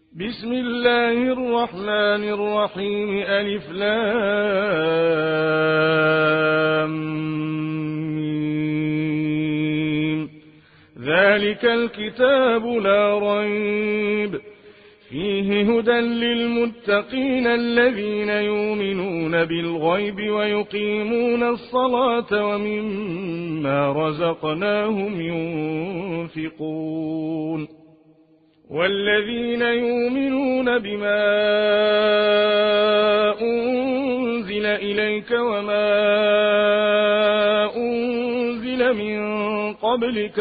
بسم الله الرحمن الرحيم ألف لام ميم. ذلك الكتاب لا ريب فيه هدى للمتقين الذين يؤمنون بالغيب ويقيمون الصلاة ومما رزقناهم ينفقون والذين يؤمنون بما أنزل إليك وما أنزل من قبلك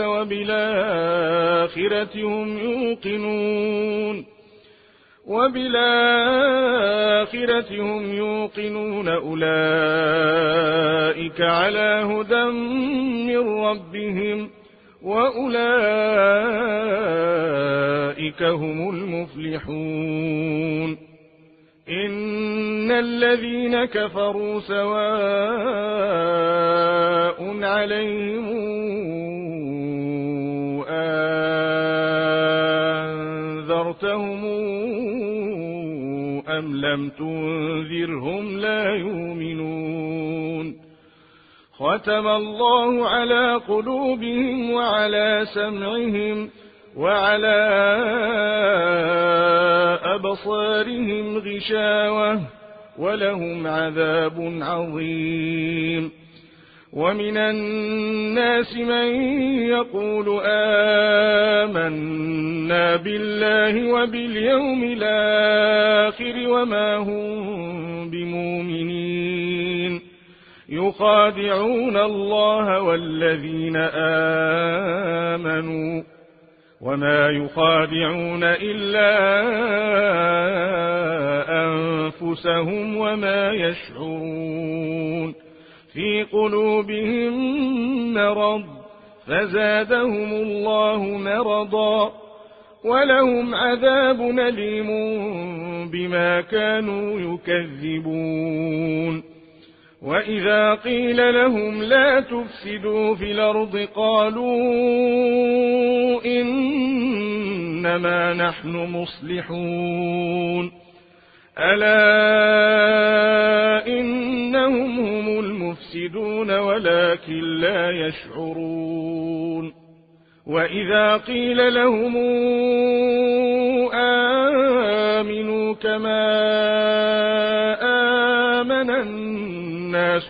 وبالآخرة هم يوقنون أولئك على هدى من ربهم وأولئك هم المفلحون إن الذين كفروا سواء عليهم أنذرتهم أم لم تنذرهم لا يؤمنون ختم الله على قلوبهم وعلى سمعهم وعلى أبصارهم غشاوة ولهم عذاب عظيم ومن الناس من يقول آمنا بالله وباليوم الآخر وما هم بمؤمنين يخادعون الله والذين آمنوا وما يخادعون إلا أنفسهم وما يشعرون في قلوبهم مرض فزادهم الله مرضا ولهم عذاب أليم بما كانوا يكذبون وإذا قيل لهم لا تفسدوا في الأرض قالوا إنما نحن مصلحون ألا إنهم هم المفسدون ولكن لا يشعرون وإذا قيل لهم آمنوا كما آمن الناس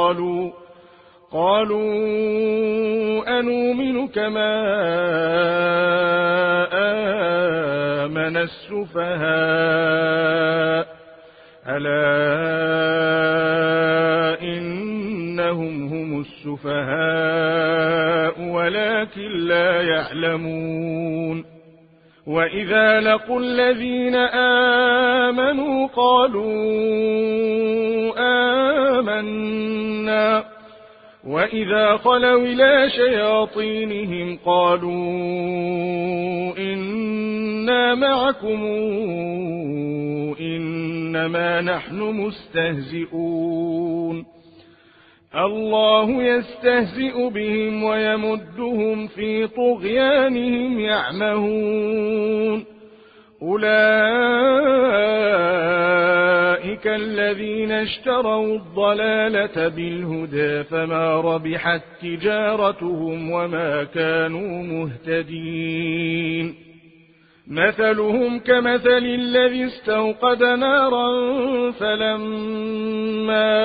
قالوا أنؤمن كما آمن السفهاء ألا إنهم هم السفهاء ولكن لا يعلمون وإذا لقوا الذين آمنوا قالوا آمنا وإذا خلوا إلى شياطينهم قالوا إنا معكم إنما نحن مستهزئون الله يستهزئ بهم ويمدهم في طغيانهم يعمهون أولئك الذين اشتروا الضلالة بالهدى فما ربحت تجارتهم وما كانوا مهتدين مثلهم كمثل الذي استوقد نارا فلما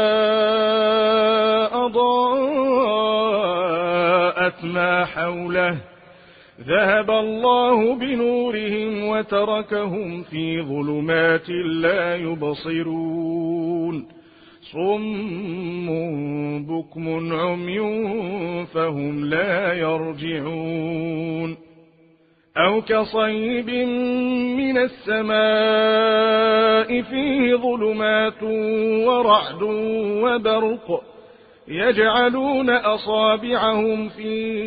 أضاءت ما حوله ذهب الله بنورهم وتركهم في ظلمات لا يبصرون صم بكم عمي فهم لا يرجعون أو كصيب من السماء فيه ظلمات ورعد وبرق يجعلون أصابعهم في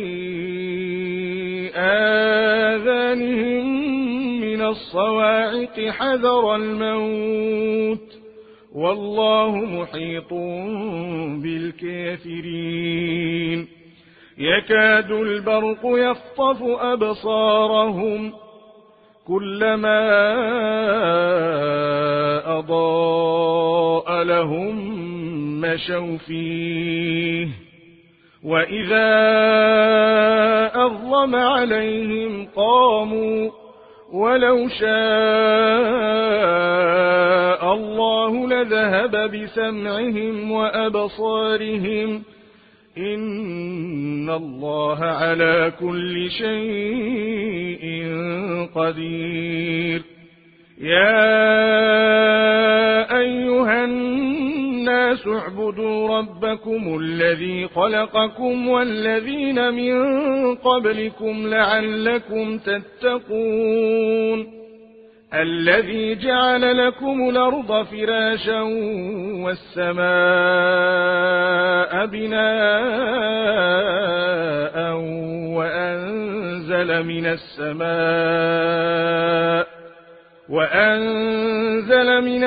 آذانهم من الصواعق حذر الموت والله محيط بالكافرين يكاد البرق يخطف أبصارهم كلما أضاء لهم مشوا فيه وإذا أظلم عليهم قاموا ولو شاء الله لذهب بسمعهم وأبصارهم إن الله على كل شيء قدير يا أيها الناس اعبدوا ربكم الذي خلقكم والذين من قبلكم لعلكم تتقون الذي جعل لكم الأرض فراشا والسماء بناء وأنزل من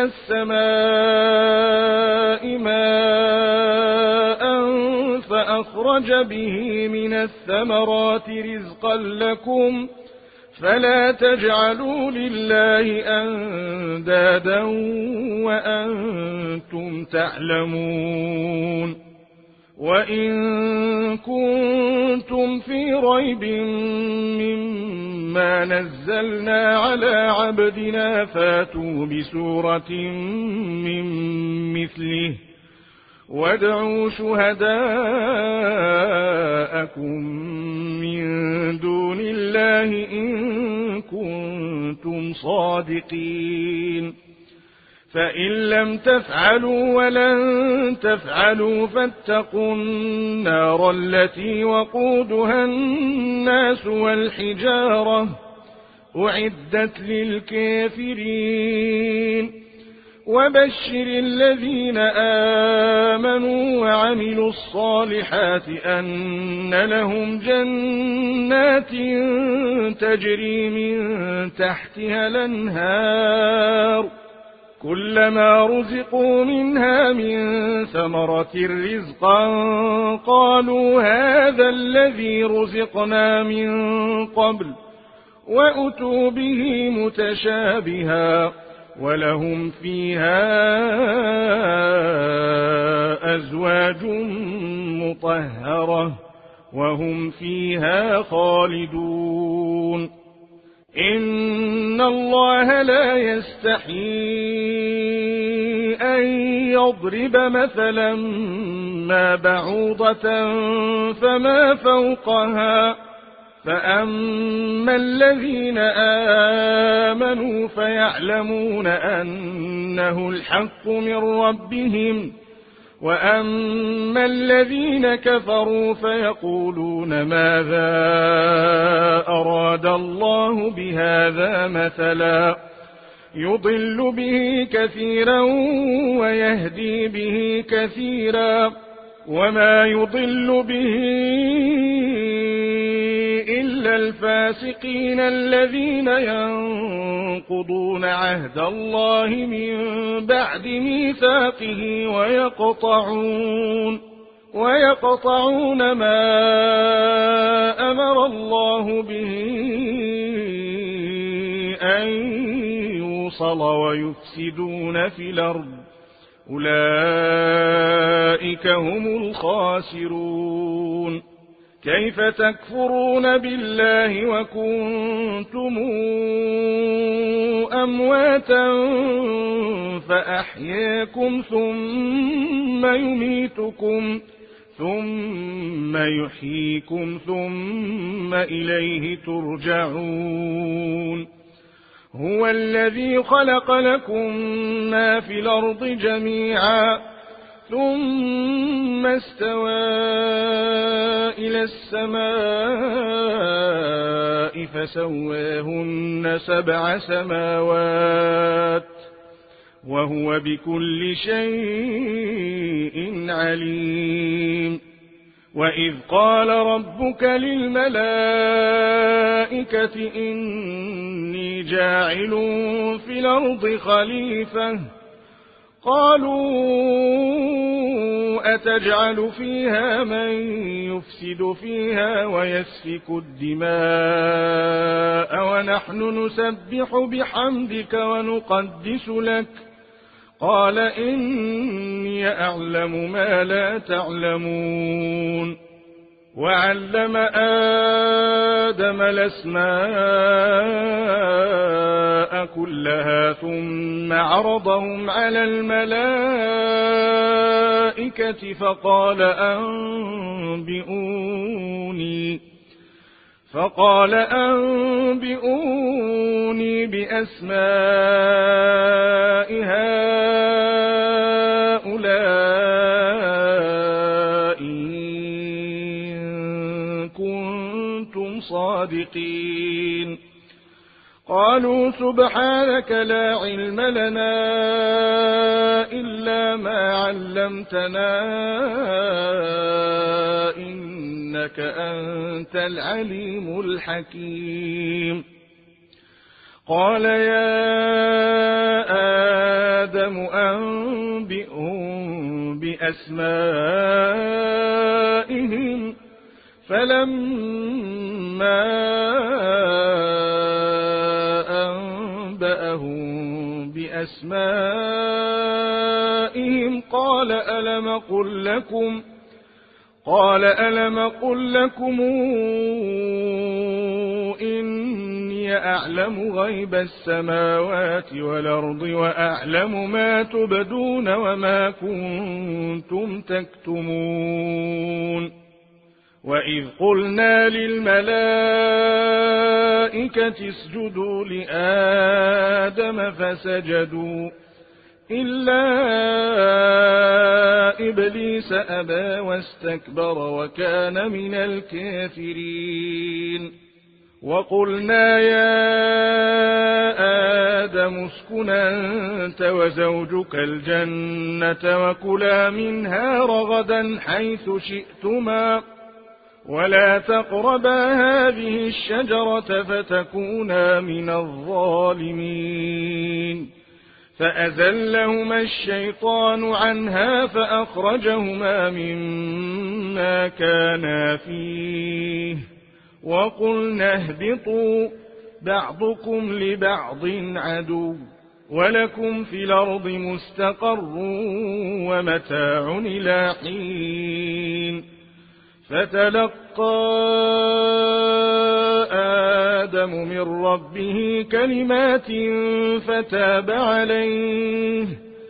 السماء ماء فأخرج به من الثمرات رزقا لكم فلا تجعلوا لله أندادا وأنتم تعلمون وإن كنتم في ريب مما نزلنا على عبدنا فاتوا بسورة من مثله وادعوا شهداءكم من دون الله إن كنتم صادقين فإن لم تفعلوا ولن تفعلوا فاتقوا النار التي وقودها الناس والحجارة أعدت للكافرين وبشر الذين آمنوا وعملوا الصالحات أن لهم جنات تجري من تحتها الأنهار كلما رزقوا منها من ثمرة رزقا قالوا هذا الذي رزقنا من قبل وأتوا به متشابها ولهم فيها أزواج مطهرة وهم فيها خالدون إن الله لا يستحيي أن يضرب مثلا ما بعوضة فما فوقها فأما الذين آمنوا فيعلمون أنه الحق من ربهم وأما الذين كفروا فيقولون ماذا أراد الله بهذا مثلا يضل به كثيرا ويهدي به كثيرا وما يضل به إلا الفاسقين الذين ينقضون عهد الله من بعد ميثاقه ويقطعون ما أمر الله به أن يوصل ويفسدون في الأرض أولئك هم الخاسرون كيف تكفرون بالله وكنتم أمواتا فأحياكم ثم يميتكم ثم يحييكم ثم إليه ترجعون هو الذي خلق لكم ما في الأرض جميعا ثم استوى إلى السماء فسواهن 7 سماوات وهو بكل شيء عليم وإذ قال ربك للملائكة إني جاعل في الأرض خليفة قالوا أتجعل فيها من يفسد فيها ويسفك الدماء ونحن نسبح بحمدك ونقدس لك قال إني أعلم ما لا تعلمون وعلم آدم الأسماء كلها ثم عرضهم على الملائكة فقال أنبئوني بأسماء هؤلاء إن كنتم صادقين قالوا سبحانك لا علم لنا إلا ما علمتنا إنك أنت العليم الحكيم قال يا آدم أنبئهم بأسمائهم فلما أنبأهم بأسمائهم قال ألم قل لكم إني أعلم غيب السماوات والأرض وأعلم ما تبدون وما كنتم تكتمون وإذ قلنا للملائكة اسجدوا لآدم فسجدوا إلا إبليس أبى واستكبر وكان من الكافرين وقلنا يا آدم اسكن أنت وزوجك الجنة وكلا منها رغدا حيث شئتما ولا تقربا هذه الشجرة فتكونا من الظالمين فأزلهما الشيطان عنها فأخرجهما مما كانا فيه وقلنا اهبطوا بعضكم لبعض عدو ولكم في الأرض مستقر ومتاع إلى حين فتلقى آدم من ربه كلمات فتاب عليه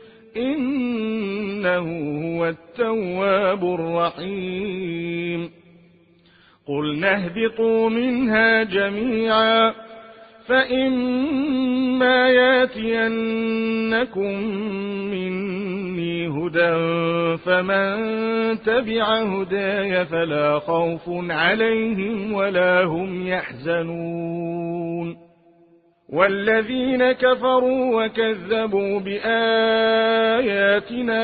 إنه هو التواب الرحيم قلنا اهبطوا منها جميعا فإما ياتينكم مني هدى فمن تبع هداي فلا خوف عليهم ولا هم يحزنون والذين كفروا وكذبوا بآياتنا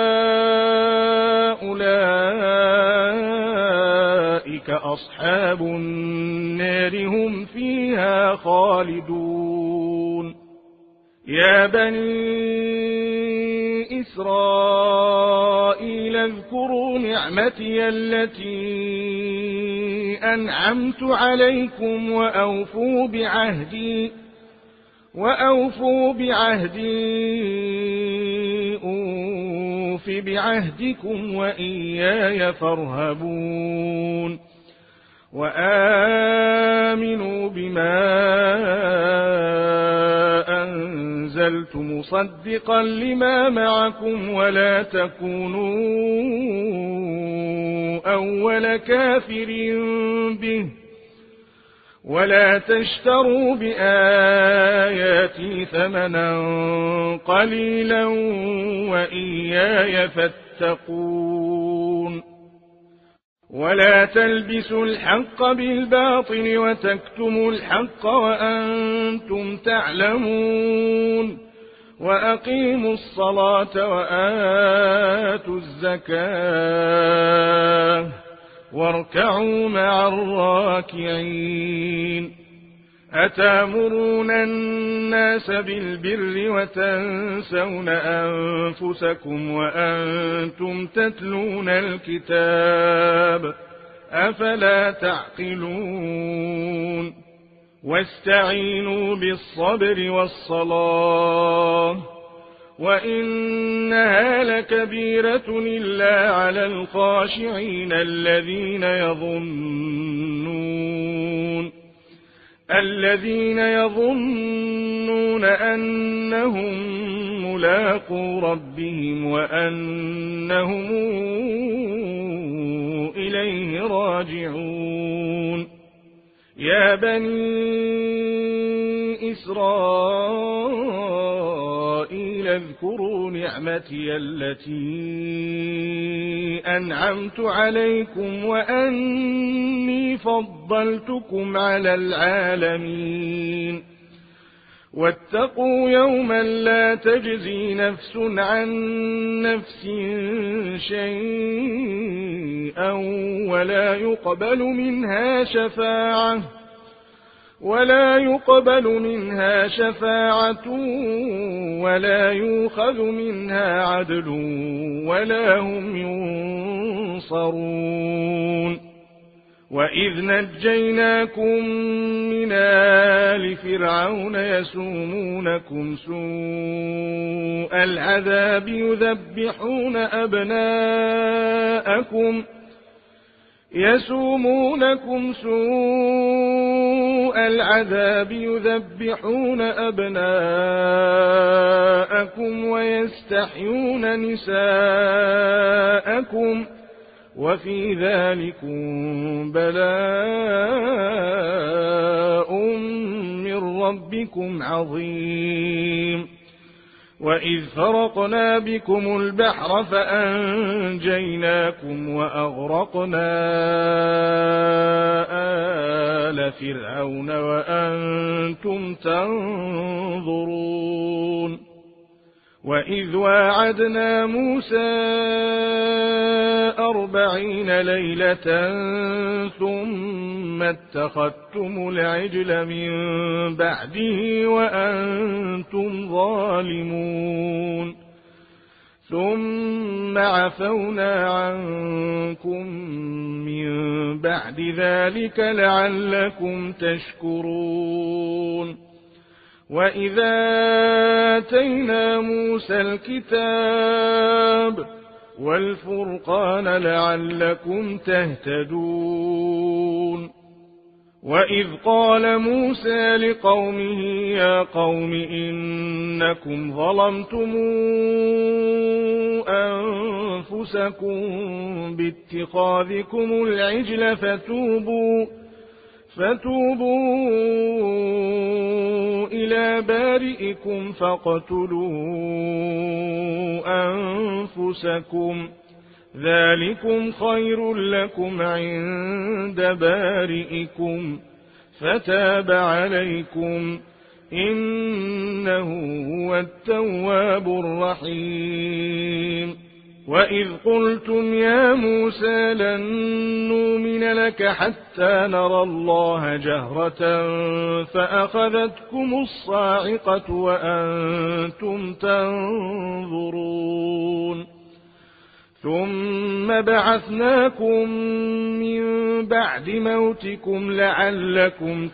أولئك أصحاب النار هم فيها خالدون يا بني إسرائيل اذكروا نعمتي التي أنعمت عليكم وأوفوا بعهدي أوف بعهدكم وإياي فارهبون وآمنوا بما أنزلت مصدقا لما معكم ولا تكونوا أول كافر به ولا تشتروا بآياتي ثمنا قليلا وإياي فاتقون ولا تلبسوا الحق بالباطل وتكتموا الحق وأنتم تعلمون وأقيموا الصلاة وآتوا الزكاة واركعوا مع الراكعين أتأمرون الناس بالبر وتنسون أنفسكم وأنتم تتلون الكتاب أفلا تعقلون واستعينوا بالصبر والصلاة وإنها لكبيرة إلا على الخاشعين الذين يظنون أنهم ملاقو ربهم وأنهم إليه راجعون يا بني إسرائيل اذكروا نعمتي التي أنعمت عليكم وأني فضلتكم على العالمين واتقوا يوما لا تجزي نفس عن نفس شيئا ولا يقبل منها شفاعة ولا يؤخذ منها عدل ولا هم ينصرون وإذ نجيناكم من آل فرعون يسومونكم سوء العذاب يذبحون أبناءكم ويستحيون نساءكم وفي ذلكم بلاء من ربكم عظيم وإذ فرقنا بكم البحر فأنجيناكم وأغرقنا آل فرعون وأنتم تنظرون وإذ واعدنا موسى 40 ليلة ثم اتخذتم العجل من بعده وأنتم ظالمون ثم عفونا عنكم من بعد ذلك لعلكم تشكرون وإذا آتينا موسى الكتاب والفرقان لعلكم تهتدون وإذ قال موسى لقومه يا قوم إنكم ظلمتم أنفسكم باتخاذكم العجل فتوبوا إلى بارئكم فاقتلوا أنفسكم ذلكم خير لكم عند بارئكم فتاب عليكم إنه هو التواب الرحيم وإذ قلتم يا موسى لن نؤمن لك حتى نرى الله جهرة فأخذتكم الصاعقة وأنتم تنظرون ثم بعثناكم من بعد موتكم لعلكم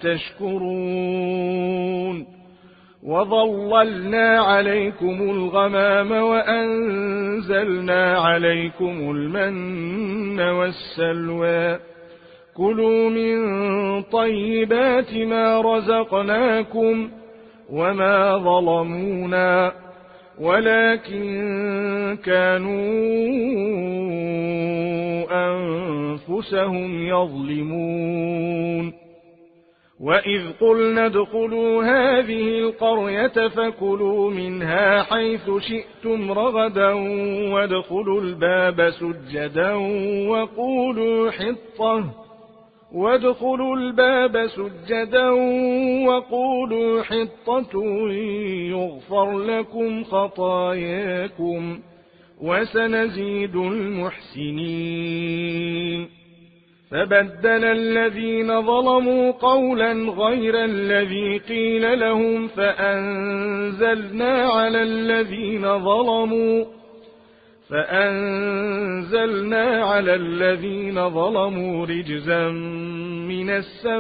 تشكرون وظللنا عليكم الغمام وأنزلنا عليكم المن والسلوى كلوا من طيبات ما رزقناكم وما ظلمونا ولكن كانوا أنفسهم يظلمون وإذ قلنا ادخلوا هذه القرية فكلوا منها حيث شئتم رغدا وادخلوا الباب سجدا وقولوا حطة يغفر لكم خطاياكم وسنزيد المحسنين فبدل الذين ظلموا قولا غير الذي قيل لهم فأنزلنا على الذين ظلموا رجزا من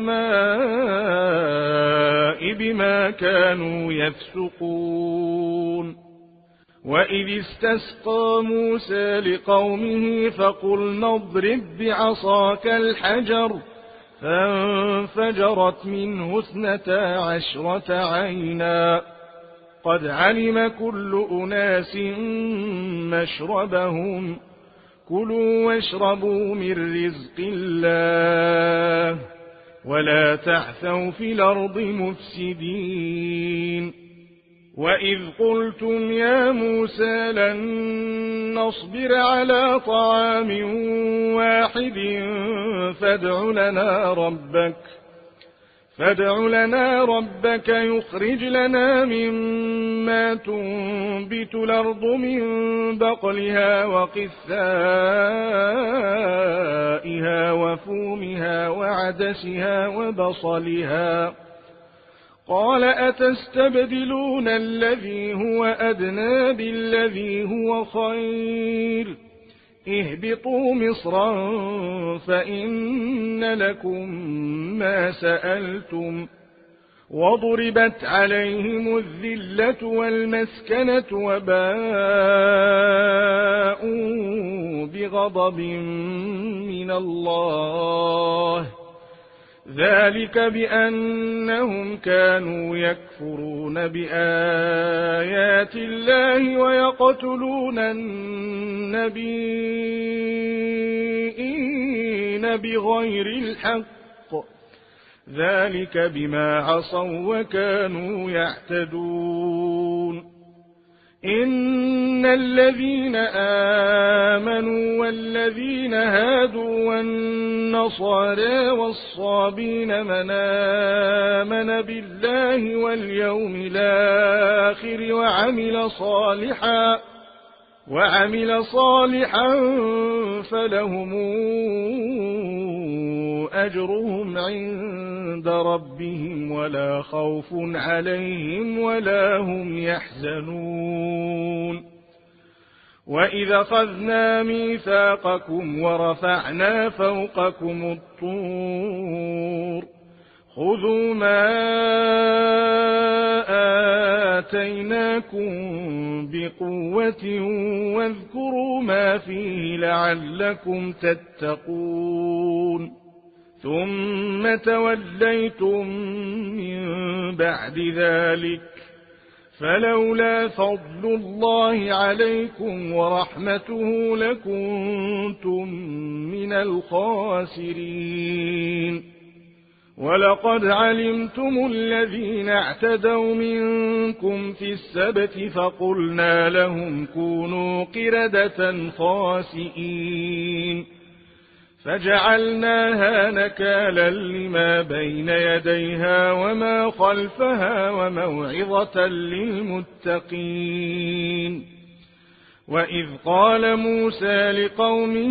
السماء بما كانوا يفسقون. وإذ استسقى موسى لقومه فقلنا اضرب بعصاك الحجر فانفجرت منه 12 عينا قد علم كل أناس مشربهم كلوا واشربوا من رزق الله ولا تعثوا في الأرض مفسدين. وإذ قلتم يا موسى لن نصبر على طعام واحد فادع لنا ربك يخرج لنا مما تنبت الأرض من بقلها وقثائها وفومها وعدسها وبصلها قال أتستبدلون الذي هو أدنى بالذي هو خير اهبطوا مصرا فإن لكم ما سألتم وضربت عليهم الذلة والمسكنة وباءوا بغضب من الله ذلك بأنهم كانوا يكفرون بآيات الله ويقتلون النبيين بغير الحق ذلك بما عصوا وكانوا يعتدون. إن الذين آمنوا والذين هادوا والنصارى والصابين من آمن بالله واليوم الآخر وعمل صالحا فلهم أجرهم عند ربهم ولا خوف عليهم ولا هم يحزنون. وإذا أخذنا ميثاقكم ورفعنا فوقكم الطور خذوا ما آتيناكم بقوة واذكروا ما فيه لعلكم تتقون. ثم توليتم من بعد ذلك فلولا فضل الله عليكم ورحمته لكنتم من الخاسرين. ولقد علمتم الذين اعتدوا منكم في السبت فقلنا لهم كونوا قردة خاسئين فجعلناها نكالا لما بين يديها وما خلفها وموعظة للمتقين. وإذ قال موسى لقومه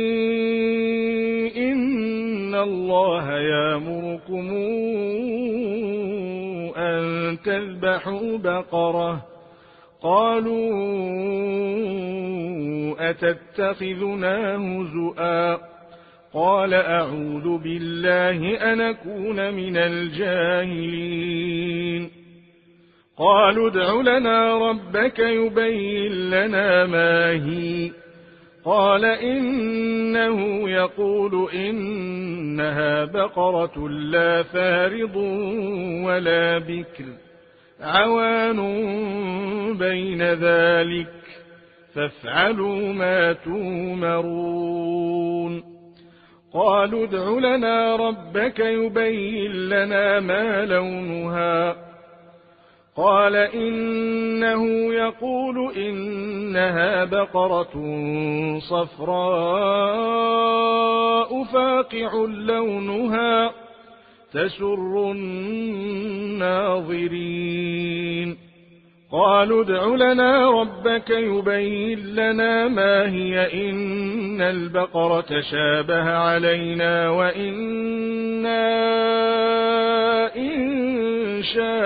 إن الله يأمركم أن تذبحوا بقرة قالوا أتتخذنا هزؤا قال أعوذ بالله أن أكون من الجاهلين. قالوا ادع لنا ربك يبين لنا ما هي قال إنه يقول إنها بقرة لا فارض ولا بكر عوان بين ذلك فافعلوا ما تومرون. قالوا ادع لنا ربك يبين لنا ما لونها قال إنه يقول إنها بقرة صفراء فاقع لونها تسر الناظرين. قالوا ادع لنا ربك يبين لنا ما هي إن البقرة تشابه علينا وإنا إن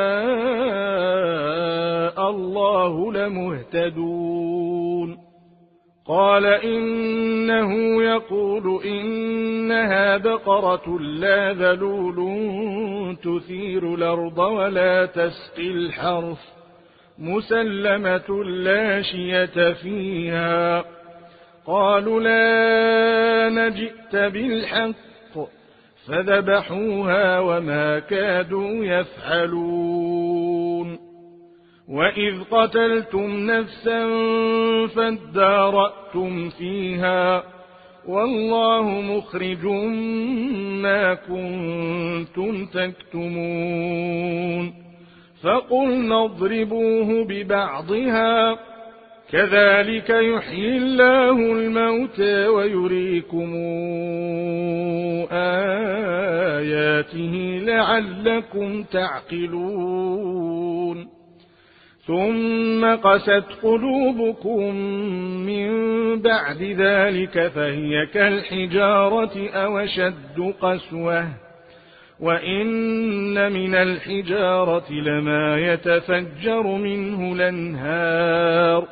شاء الله لمهتدون قال إنه يقول إنها بقرة لا ذلول تثير الأرض ولا تسقي الحرث مسلمة لا شية فيها قالوا لا نجئت بالحق فذبحوها وما كادوا يفعلون وإذ قتلتم نفسا فادارأتم فيها والله مخرج ما كنتم تكتمون فقلنا اضربوه ببعضها كذلك يحيي الله الموتى ويريكم آياته لعلكم تعقلون ثم قست قلوبكم من بعد ذلك فهي كالحجارة أو أشد قسوة وإن من الحجارة لما يتفجر منه الأنهار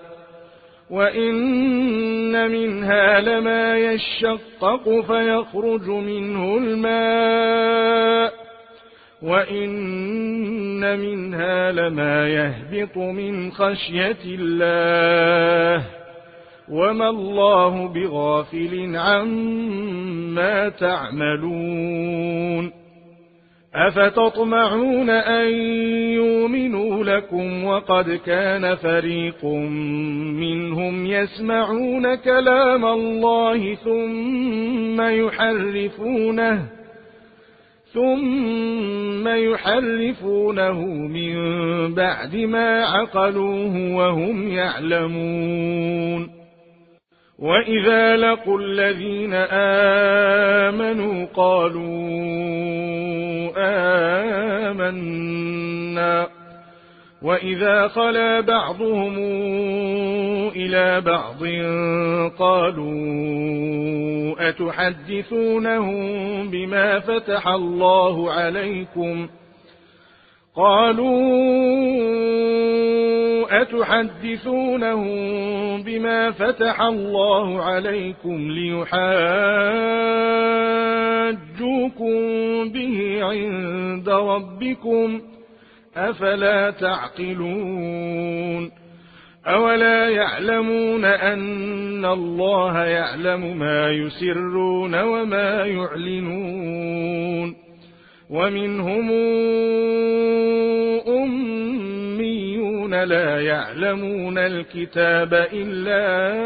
وإن منها لما يشقق فيخرج منه الماء وإن منها لما يهبط من خشية الله وما الله بغافل عما تعملون أفتطمعون أن يؤمنوا لكم وقد كان فريق منهم يسمعون كلام الله ثم يحرفونه من بعد ما عقلوه وهم يعلمون وإذا لقوا الذين آمنوا قالوا آمنا وإذا خلا بعضهم إلى بعض قالوا أتحدثونهم بما فتح الله عليكم ليحاجوكم به عند ربكم أفلا تعقلون أولا يعلمون أن الله يعلم ما يسرون وما يعلنون ومنهم أميون لا يعلمون الكتاب إلا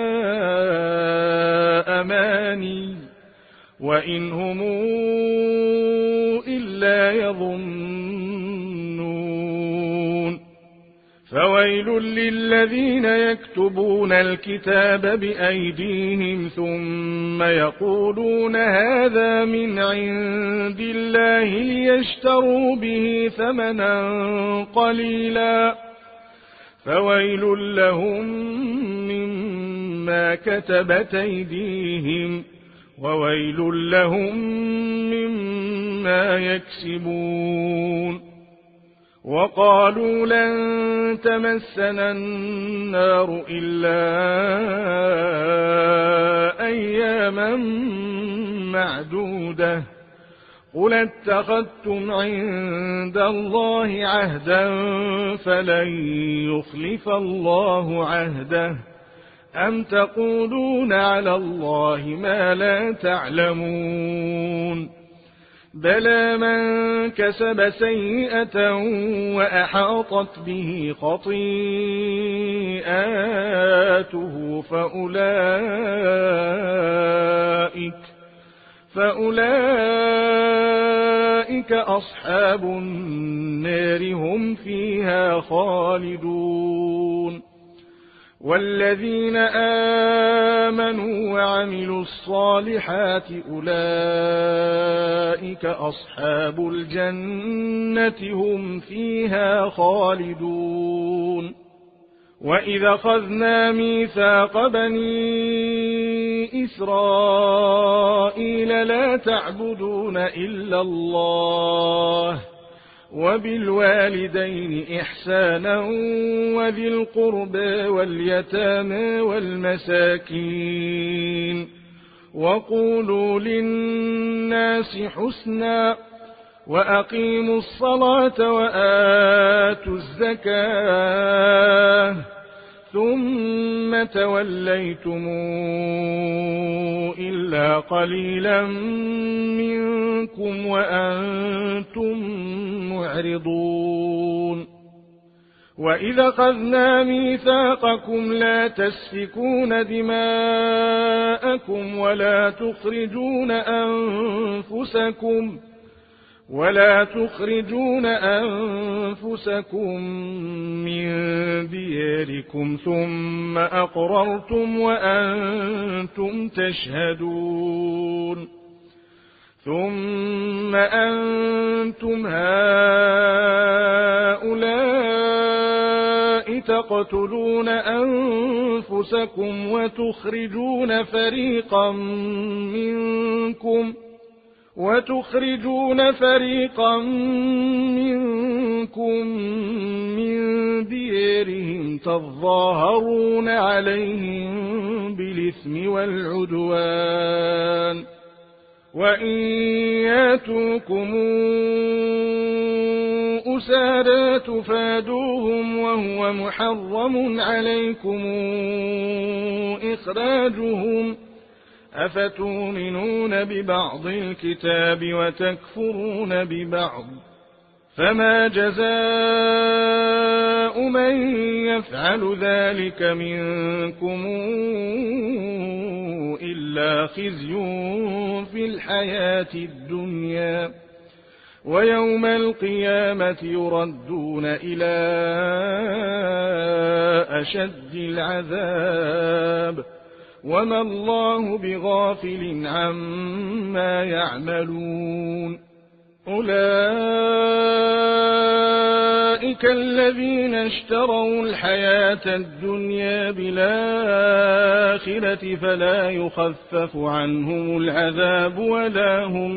أماني وإن هم إلا يظنون فويل للذين يكتبون الكتاب بأيديهم ثم يقولون هذا من عند الله ليشتروا به ثمنا قليلا فويل لهم مما كتبت أيديهم وويل لهم مما يكسبون وقالوا لن تمسنا النار إلا أياما معدودة قل اتخذتم عند الله عهدا فلن يخلف الله عهده أم تقولون على الله ما لا تعلمون بلى من كسب سيئة وأحاطت به خطيئاته فأولئك أصحاب النار هم فيها خالدون والذين آمنوا وعملوا الصالحات أولئك أصحاب الجنة هم فيها خالدون وإذا أخذنا ميثاق بني إسرائيل لا تعبدون إلا الله وبالوالدين إحسانا وذي القربى واليتامى والمساكين وقولوا للناس حسنا وأقيموا الصلاة وآتوا الزكاة ثم توليتم إلا قليلا منكم وأنتم معرضون وإذا أخذنا ميثاقكم لا تسفكون دماءكم ولا تخرجون أنفسكم من دياركم ثم أقررتم وأنتم تشهدون ثم أنتم هؤلاء تقتلون أنفسكم وتخرجون فريقا منكم من ديارهم تظاهرون عليهم بالإثم والعدوان وإن ياتوكم أسارى تفادوهم وهو محرم عليكم إخراجهم أفتؤمنون ببعض الكتاب وتكفرون ببعض فما جزاء من يفعل ذلك منكم إلا خزي في الحياة الدنيا ويوم القيامة يردون إلى أشد العذاب وما الله بغافل عما يعملون أولئك الذين اشتروا الحياة الدنيا بالآخرة فلا يخفف عنهم العذاب ولا هم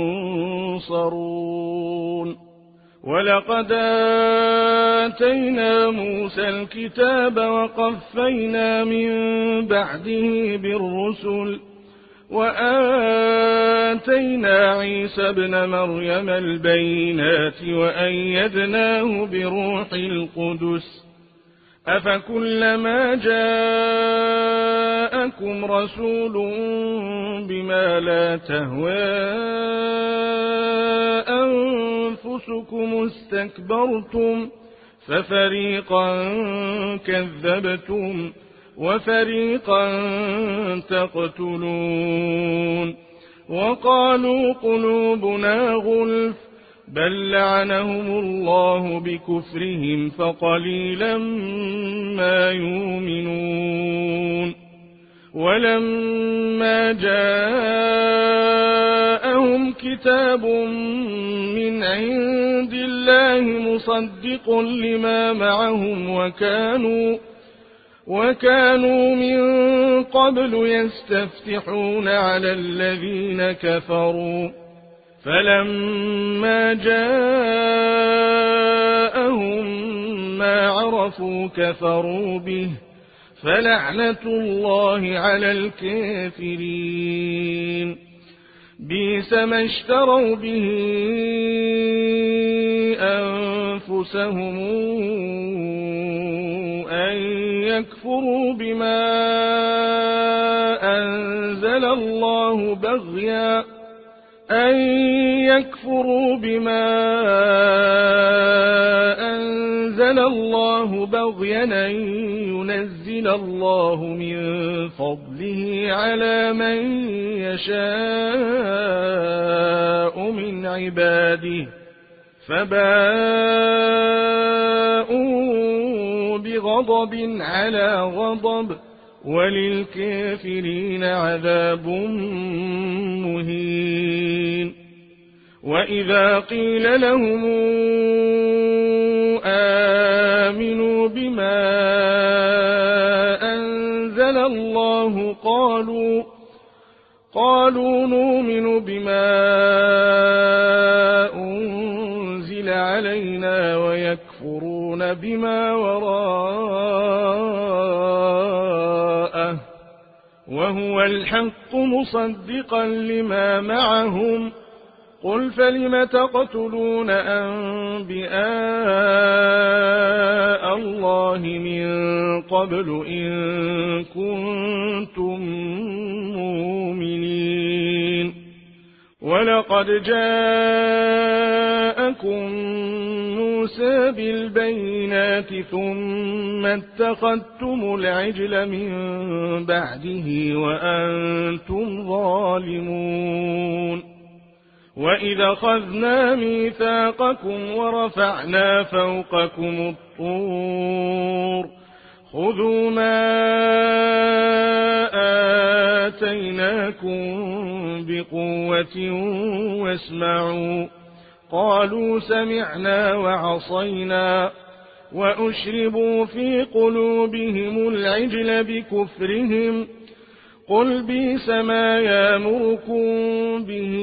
ينصرون ولقد آتينا موسى الكتاب وقفينا من بعده بالرسل وآتينا عيسى ابن مريم البينات وأيدناه بروح القدس أفكلما جاءكم رسول بما لا تهوى أنفسكم استكبرتم ففريقا كذبتم وفريقا تقتلون وقالوا قلوبنا غلف بل لعنهم الله بكفرهم فقليلا ما يؤمنون ولما جاءهم كتاب من عند الله مصدق لما معهم وكانوا من قبل يستفتحون على الذين كفروا فلما جاءهم ما عرفوا كفروا به فلعنة الله على الكافرين بئس ما اشتروا به أنفسهم أن يكفروا بما أنزل الله بغيا أن ينزل الله من فضله على من يشاء من عباده فباءوا بغضب على غضب وللكافرين عذاب مهين وإذا قيل لهم آمنوا بما أنزل الله قالوا نؤمن بما أنزل علينا ويكفرون بما وراءه وهو الحق مصدقا لما معهم قل فلم تقتلون أنبياء الله من قبل إن كنتم مؤمنين ولقد جاءكم موسى بالبينات ثم اتخذتم العجل من بعده وأنتم ظالمون وإذا أخذنا ميثاقكم ورفعنا فوقكم الطور خذوا ما آتيناكم بقوة واسمعوا قالوا سمعنا وعصينا وأشربوا في قلوبهم العجل بكفرهم قل بئس ما يأمركم به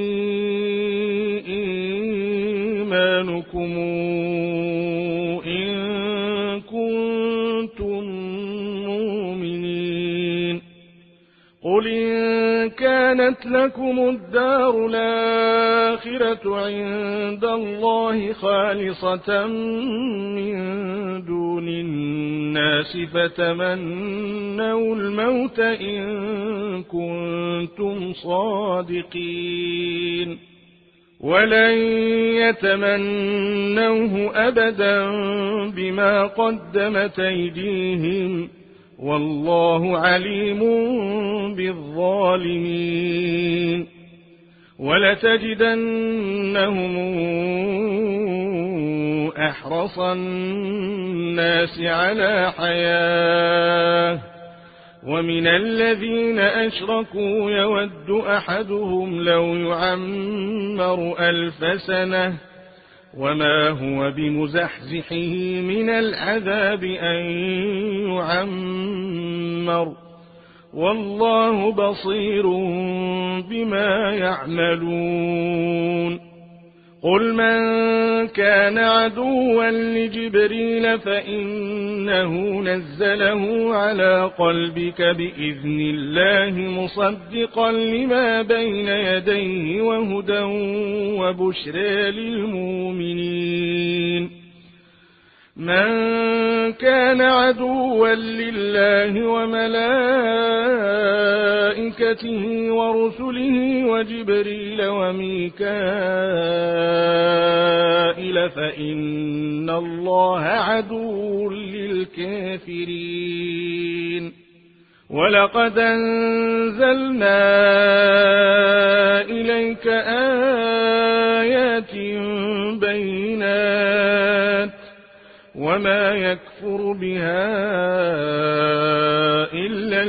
إيمانكم إن كنتم مؤمنين قل إن كانت لكم الدار الآخرة عند الله خالصة من دون الناس فتمنوا الموت إن كنتم صادقين ولن يتمنوه أبدا بما قدمت أيديهم والله عليم بالظالمين ولتجدنهم أحرص الناس على حياة ومن الذين أشركوا يود أحدهم لو يعمر 1000 سنة وما هو بمزحزحه من العذاب أن يعمر والله بصير بما يعملون قل من كان عدوا لجبريل فإنه نزله على قلبك بإذن الله مصدقا لما بين يديه وهدى وبشرى للمؤمنين من كان عدوا لله وملائكته ورسله وجبريل وميكائيل فإن الله عدو للكافرين ولقد أنزلنا إليك آيات بينات وما يكفر بها إلا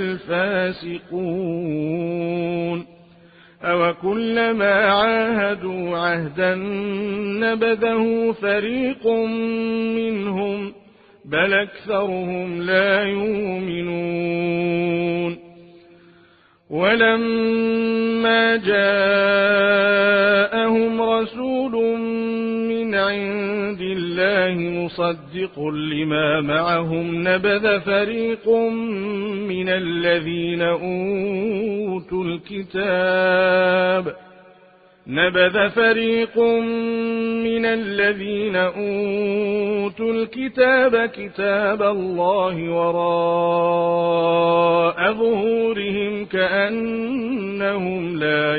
الفاسقون أوكلما عاهدوا عهدا نبذه فريق منهم بل أكثرهم لا يؤمنون ولما جاءهم رسول من عند الله مصدق لما معهم نبذ فريق من الذين أوتوا الكتاب كتاب الله وراء ظهورهم كأنهم لا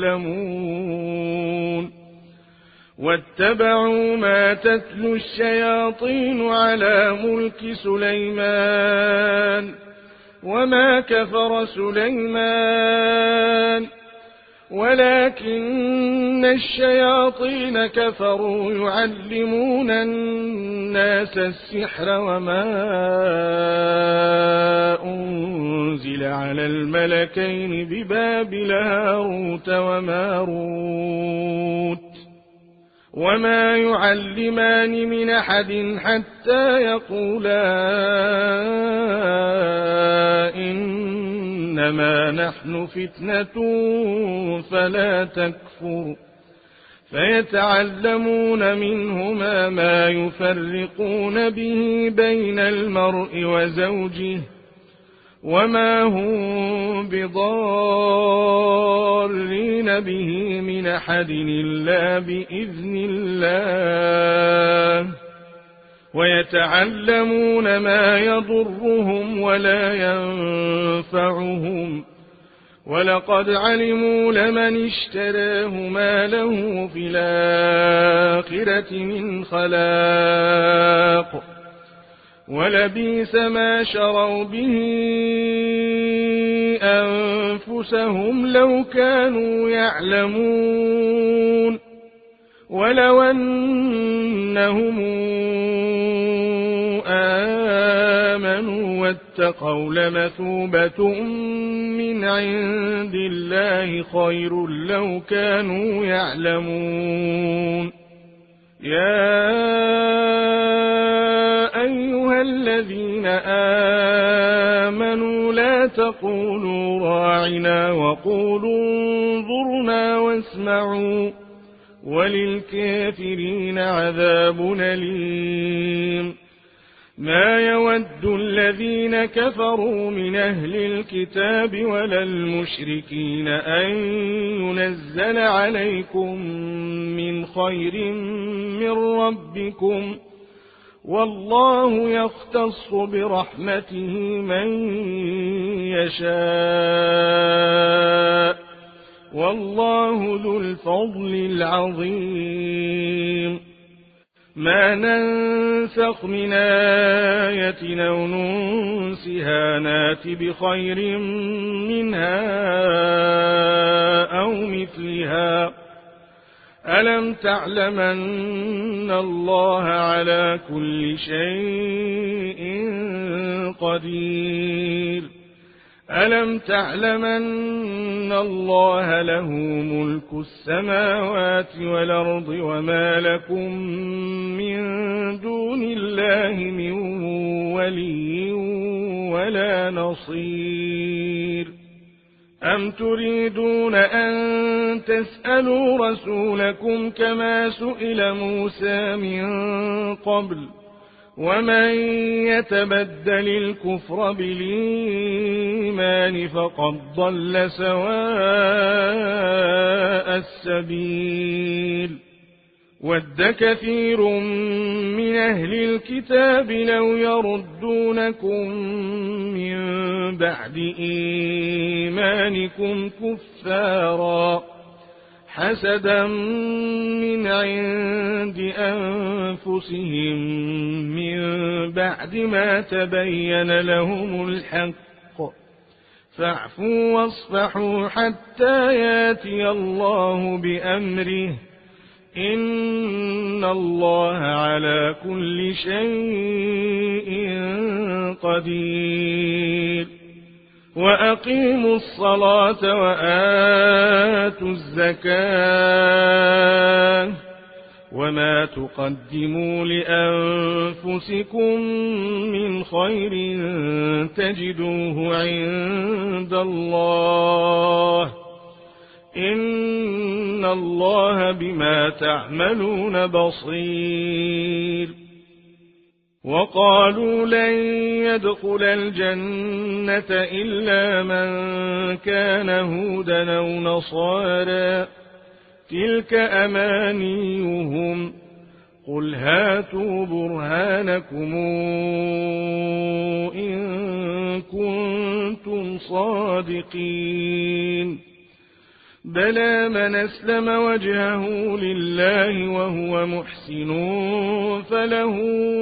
يعلمون واتبعوا ما تتلو الشياطين على ملك سليمان وما كفر سليمان ولكن الشياطين كفروا يعلمون الناس السحر وما أنزل على الملكين ببابل هاروت وماروت وما يعلمان من أحد حتى يقولا إنما نحن فتنة فلا تكفر فيتعلمون منهما ما يفرقون به بين المرء وزوجه وما هم بضارين به من أحد إلا بإذن الله ويتعلمون ما يضرهم ولا ينفعهم ولقد علموا لمن اشتراه ما له في الآخرة من خلاق ولبئس ما شروا به أنفسهم لو كانوا يعلمون ولو أنهم آمنوا واتقوا لمثوبة من عند الله خير لو كانوا يعلمون يا أيها الذين آمنوا لا تقولوا راعنا وقولوا انظرنا واسمعوا وللكافرين عذاب أليم ما يود الذين كفروا من أهل الكتاب ولا المشركين أن ينزل عليكم من خير من ربكم والله يختص برحمته من يشاء والله ذو الفضل العظيم ما ننسخ من آية أو ننسها نات بخير منها أو مثلها ألم تعلم أن الله على كل شيء قدير ألم تعلم أن الله له ملك السماوات والأرض وما لكم من دون الله من ولي ولا نصير أم تريدون أن تسألوا رسولكم كما سئل موسى من قبل ومن يتبدل الكفر بالإيمان فقد ضل سواء السبيل ود كثير من أهل الكتاب لو يردونكم من بعد إيمانكم كفارا حسدا من عند أنفسهم من بعد ما تبين لهم الحق فاعفوا واصفحوا حتى ياتي الله بأمره إن الله على كل شيء قدير وأقيموا الصلاة وآتوا الزكاة وما تقدموا لأنفسكم من خير تجدوه عند الله إن الله بما تعملون بصير وقالوا لن يدخل الجنة إلا من كان هودا أو نصارى تلك أمانيهم قل هاتوا برهانكم إن كنتم صادقين بلى من أسلم وجهه لله وهو محسن فله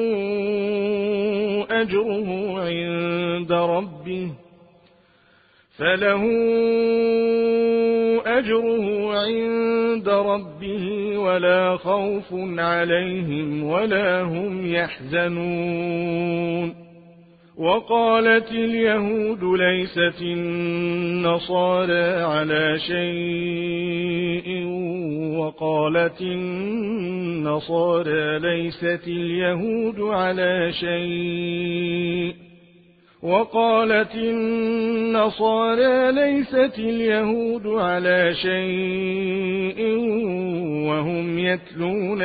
أجره عند ربه ولا خوف عليهم ولا هم يحزنون وقالت اليهود ليست النصارى على شيء وقالت النصارى ليست اليهود على شيء وقالت النصارى ليست اليهود على شيء وهم يتلون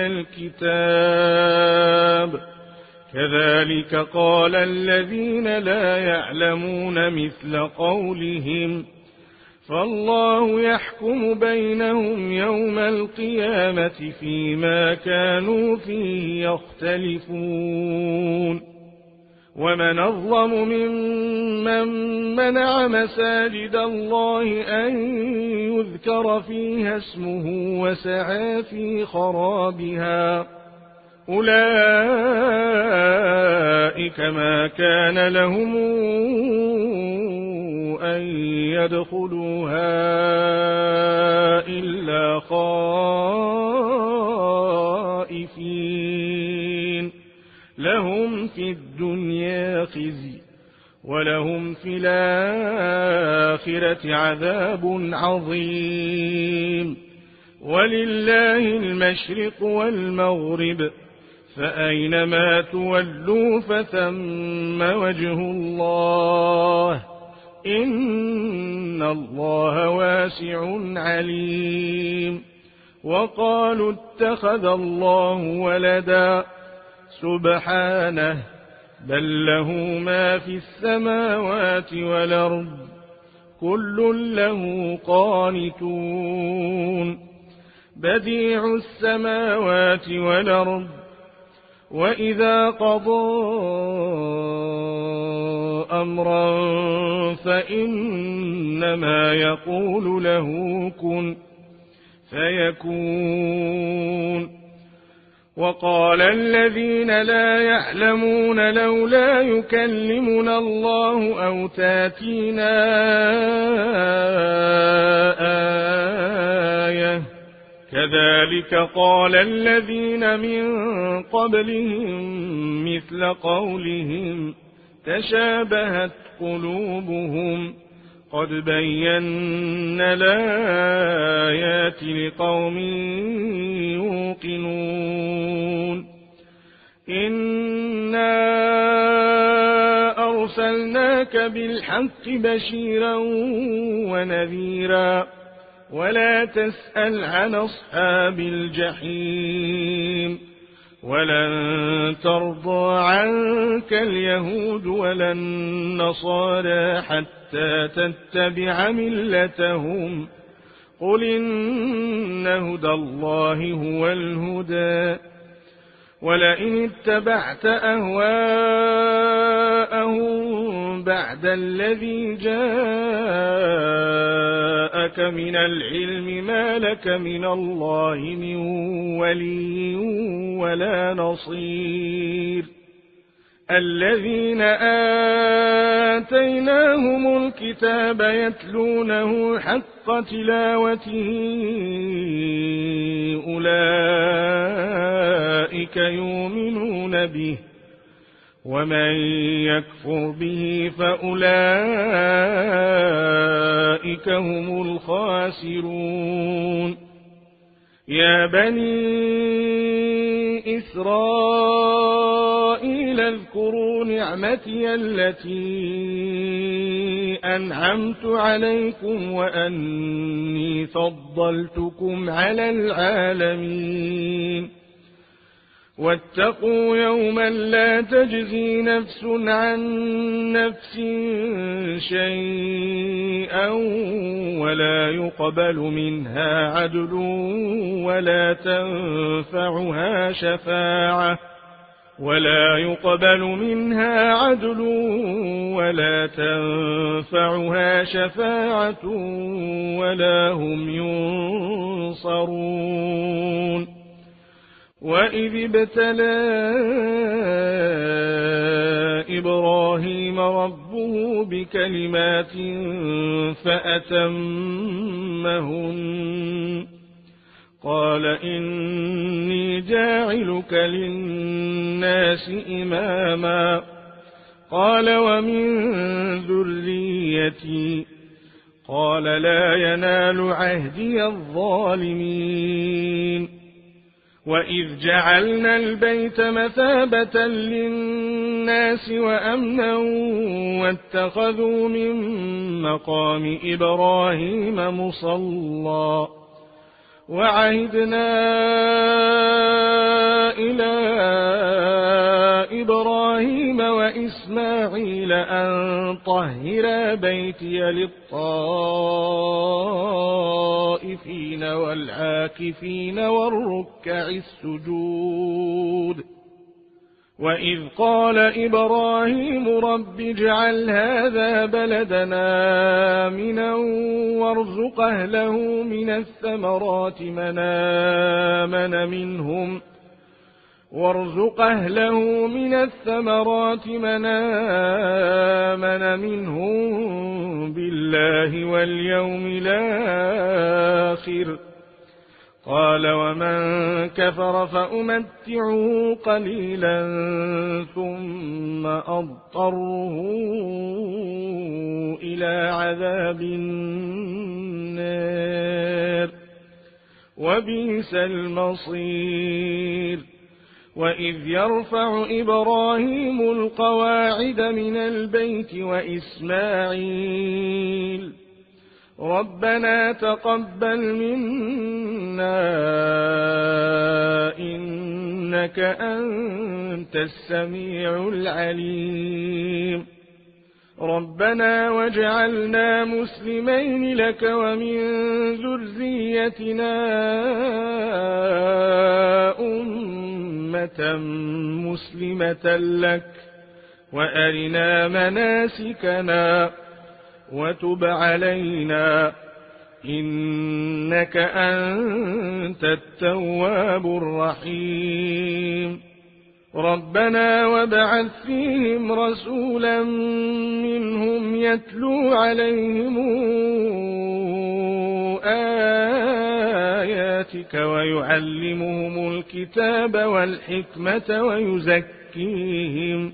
الكتاب كذلك قال الذين لا يعلمون مثل قولهم فالله يحكم بينهم يوم القيامة فيما كانوا فيه يختلفون ومن أظلم ممن منع مساجد الله أن يذكر فيها اسمه وسعى في خرابها أولئك ما كان لهم أن يدخلوها إلا خائفين لهم في الدنيا خزي ولهم في الآخرة عذاب عظيم ولله المشرق والمغرب فأينما تولوا فثم وجه الله إن الله واسع عليم وقالوا اتخذ الله ولدا سبحانه بل له ما في السماوات والأرض كل له قانتون بديع السماوات والأرض وإذا قضى أمرا فإنما يقول له كن فيكون وقال الذين لا يعلمون لولا يكلمنا الله أو تاتينا آية كذلك قال الذين من قبلهم مثل قولهم تشابهت قلوبهم قد بينا الآيات لقوم يوقنون إنا أرسلناك بالحق بشيرا ونذيرا ولا تسأل عن أصحاب الجحيم ولن ترضى عنك اليهود ولا النصارى حتى تتبع ملتهم قل إن هدى الله هو الهدى ولئن اتبعت أهواءهم بعد الذي جاءك من العلم ما لك من الله من ولي ولا نصير الذين آتيناهم الكتاب يتلونه حق تلاوته أولئك يؤمنون به ومن يكفر به فأولئك هم الخاسرون يا بني إسرائيل اذكروا نعمتي التي أنعمت عليكم وأني فضلتكم على العالمين واتقوا يوما لا تجزي نفس عن نفس شيئا ولا يقبل منها عدل ولا تنفعها شفاعة ولا هم ينصرون وإذ ابتلى إبراهيم ربه بكلمات فأتمهن قال إني جاعلك للناس إماما قال ومن ذريتي قال لا ينال عهدي الظالمين وإذ جعلنا البيت مثابة للناس وأمنا واتخذوا من مقام إبراهيم مصلى وعهدنا إلى إبراهيم وإسماعيل أن طهرا بيتي للطائفين والعاكفين والركع السجود وإذ قال إبراهيم رب اجعل هذا بلدنا آمنا وارزق أهله من الثمرات من آمن منهم بالله واليوم الآخر قال ومن كفر فأمتعه قليلا ثم أضطره إلى عذاب النار وبئس المصير وإذ يرفع إبراهيم القواعد من البيت وإسماعيل ربنا تقبل منا إنك أنت السميع العليم ربنا واجعلنا مسلمين لك ومن ذريتنا أمة مسلمة لك وأرنا مناسكنا وتب علينا إنك أنت التواب الرحيم ربنا وابعث فيهم رسولا منهم يتلو عليهم آياتك ويعلمهم الكتاب والحكمة ويزكيهم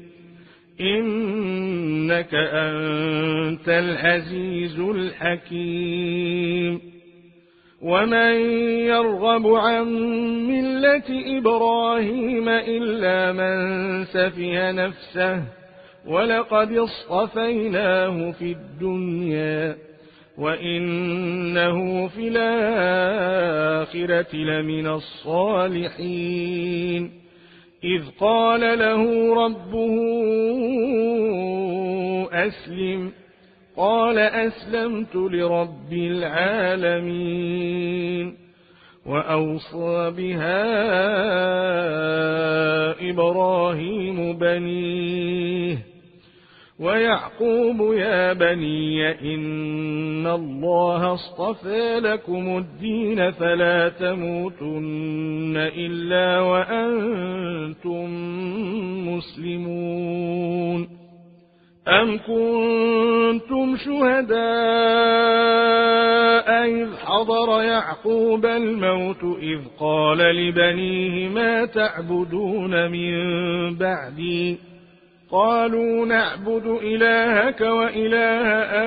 إنك أنت العزيز الحكيم ومن يرغب عن ملة إبراهيم إلا من سفه نفسه ولقد اصطفيناه في الدنيا وإنه في الآخرة لمن الصالحين إذ قال له ربه أسلم قال أسلمت لرب العالمين وأوصى بها إبراهيم بنيه ويعقوب يا بني إن الله اصطفى لكم الدين فلا تموتن إلا وأنتم مسلمون أم كنتم شهداء إذ حضر يعقوب الموت إذ قال لبنيه ما تعبدون من بعدي قالوا نعبد إلهك وإله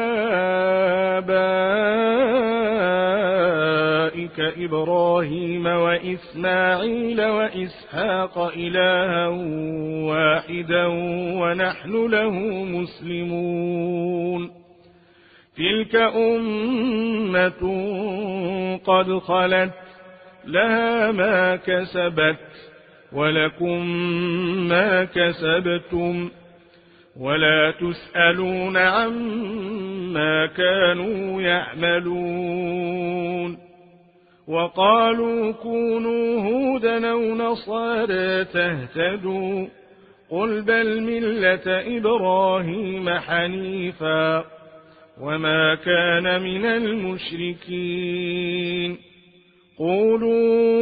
آبائك إبراهيم وإسماعيل وإسحاق إلها واحدا ونحن له مسلمون تلك أمة قد خلت لها ما كسبت ولكم ما كسبتم ولا تسألون عما كانوا يعملون وقالوا كونوا هودا أو نصارى تهتدوا قل بل ملة إبراهيم حنيفا وما كان من المشركين قولوا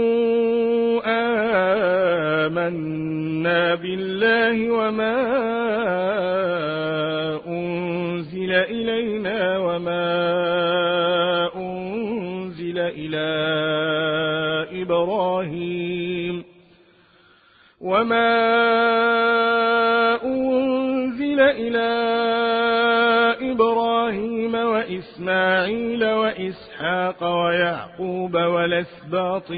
آمنا بالله وما أنزل إلينا وما أنزل إلى إبراهيم أُنزِلَ إِلَى إِبْرَاهِيمَ وَإِسْمَاعِيلَ وَإِسْحَاقَ وَيَعْقُوبَ وَالْأَسْبَاطِ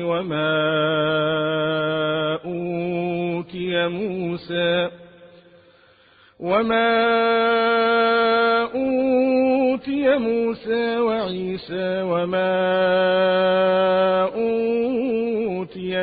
وَمَا أُوتِيَ مُوسَى وَعِيسَى وَمَا أُوتِيَ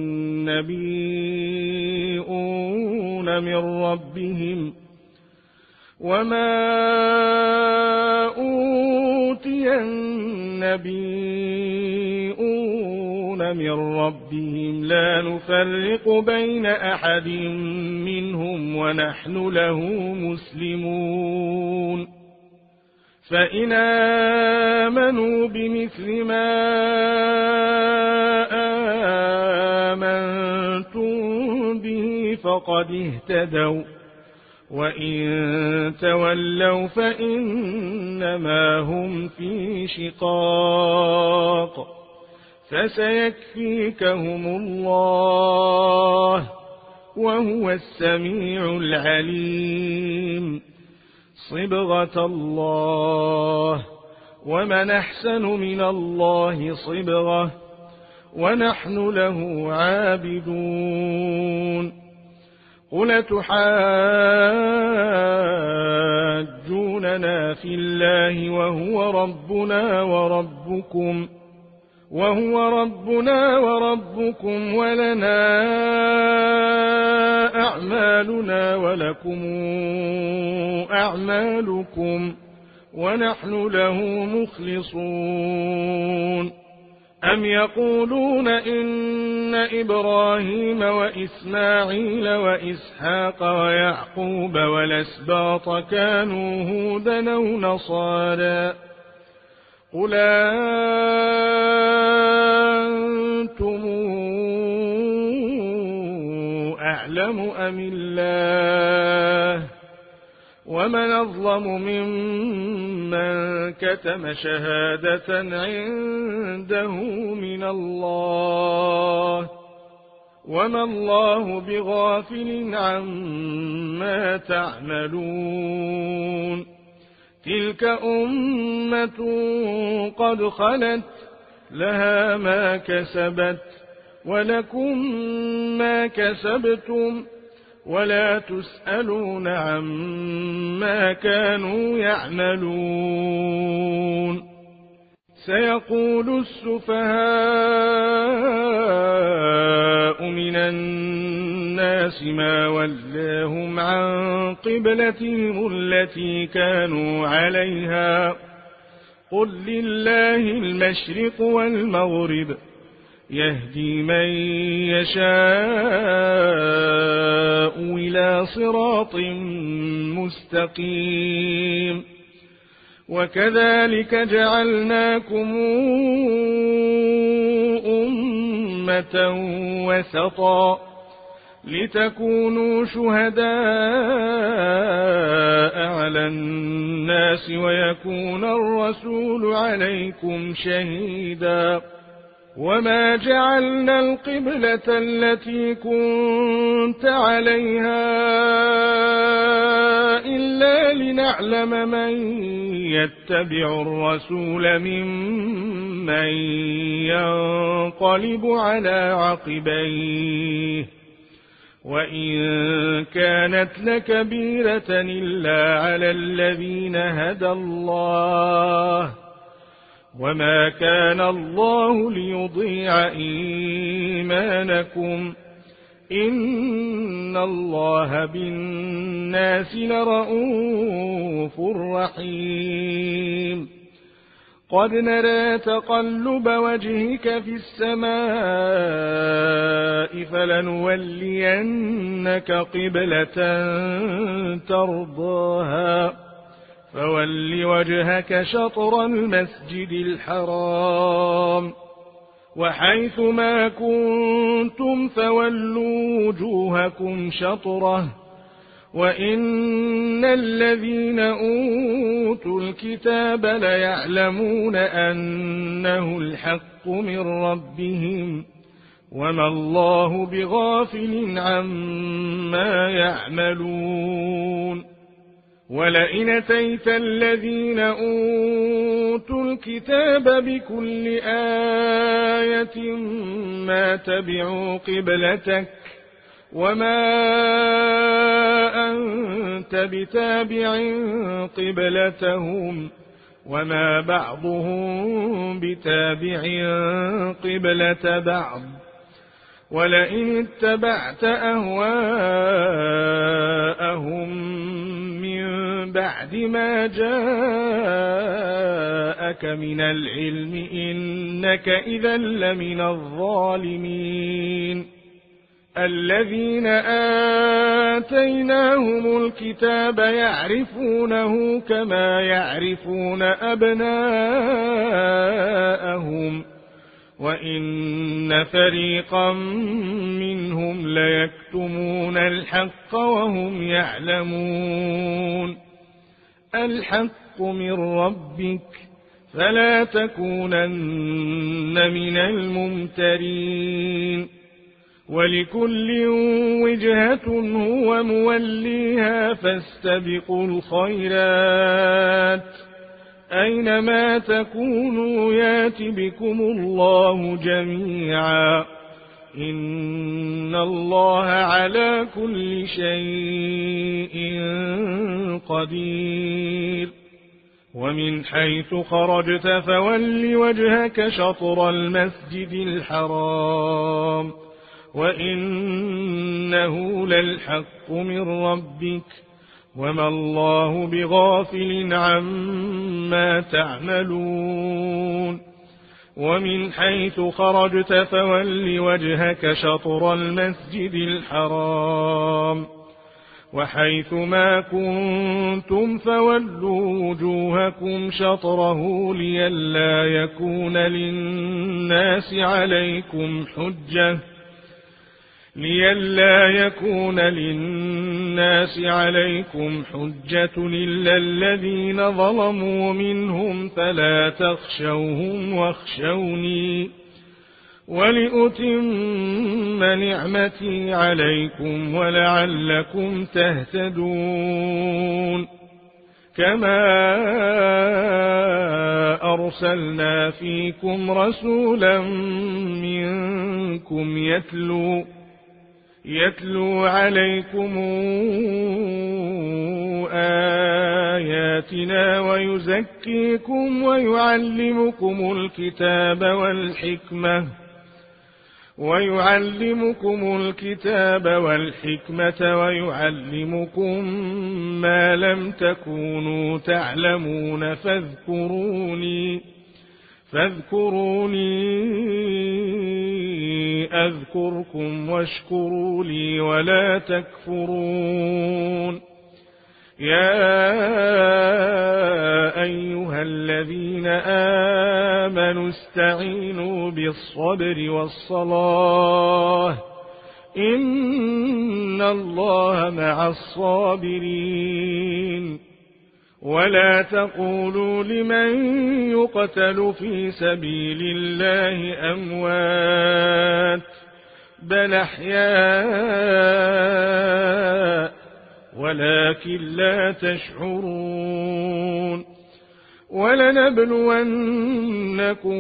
النَّبِيُّونَ مِن رَّبِّهِمْ لَا نُفَرِّقُ بَيْنَ أَحَدٍ مِّنْهُمْ وَنَحْنُ لَهُ مُسْلِمُونَ فَإِنْ آمَنُوا بِمِثْلِ مَا آمَنتُم بِهِ فَقَدِ اهْتَدَوْا وَإِن تَوَلَّوْا فَإِنَّمَا هُمْ فِي شِقَاقٍ فَسَيَكْفِيكَهُمُ اللَّهُ وَهُوَ السَّمِيعُ الْعَلِيمُ صِبْغَةَ اللَّهِ وَمَنْ أَحْسَنُ مِنَ اللَّهِ صِبْغَةً وَنَحْنُ لَهُ عَابِدُونَ قُلْ تُحَاجُّونَنَا فِي اللَّهِ وهو ربنا وربكم ولنا أعمالنا ولكم أعمالكم ونحن له مخلصون أم يقولون إن إبراهيم وإسماعيل وإسحاق ويعقوب والأسباط كانوا هودا أو نصارى قل أنتم أعلم أم الله ومن أظلم ممن كتم شهادة عنده من الله وما الله بغافل عما تعملون تلك أمة قد خلت لها ما كسبت ولكم ما كسبتم ولا تسألون عما كانوا يعملون سيقول السفهاء من الناس ما ولاهم عن قبلتهم التي كانوا عليها قل لله المشرق والمغرب يهدي من يشاء إلى صراط مستقيم وكذلك جعلناكم أمة وسطا لتكونوا شهداء على الناس ويكون الرسول عليكم شهيدا وما جعلنا القبلة التي كنت عليها إلا لنعلم من يتبع الرسول ممن ينقلب على عقبيه وإن كانت لكبيرة إلا على الذين هدى الله وما كان الله ليضيع إيمانكم إن الله بالناس لرءوف رحيم قد نرى تقلب وجهك في السماء فلنولينك قبلة ترضاها فول وجهك شطر المسجد الحرام وحيث ما كنتم فولوا وجوهكم شطره وإن الذين أوتوا الكتاب ليعلمون أنه الحق من ربهم وما الله بغافل عما يعملون ولئن أتيت الذين أوتوا الكتاب بكل آية ما تبعوا قبلتك وما أنت بتابع قبلتهم وما بعضهم بتابع قبلة بعض ولئن اتبعت أهواءهم من بعد ما جاءك من العلم إنك إذا لمن الظالمين الذين آتيناهم الكتاب يعرفونه كما يعرفون أبناءهم وإن فريقا منهم ليكتمون الحق وهم يعلمون الحق من ربك فلا تكونن من الممترين ولكل وجهة هو موليها فاستبقوا الخيرات أينما تكونوا يات بكم الله جميعا إن الله على كل شيء قدير ومن حيث خرجت فول وجهك شطر المسجد الحرام وإنه للحق من ربك وما الله بغافل عما تعملون ومن حيث خرجت فول وجهك شطر المسجد الحرام وحيث ما كنتم فولوا وجوهكم شطره لئلا يكون للناس عليكم حجة إلا الذين ظلموا منهم فلا تخشوهم واخشوني ولأتم نعمتي عليكم ولعلكم تهتدون كما أرسلنا فيكم رسولا منكم يتلو عليكم آياتنا ويزكيكم ويعلمكم الكتاب والحكمة ويعلمكم ما لم تكونوا تعلمون فاذكروني أذكركم واشكروا لي ولا تكفرون يا أيها الذين آمنوا استعينوا بالصبر والصلاة إن الله مع الصابرين ولا تقولوا لمن يقتل في سبيل الله أموات بل أحياء ولكن لا تشعرون ولنبلونكم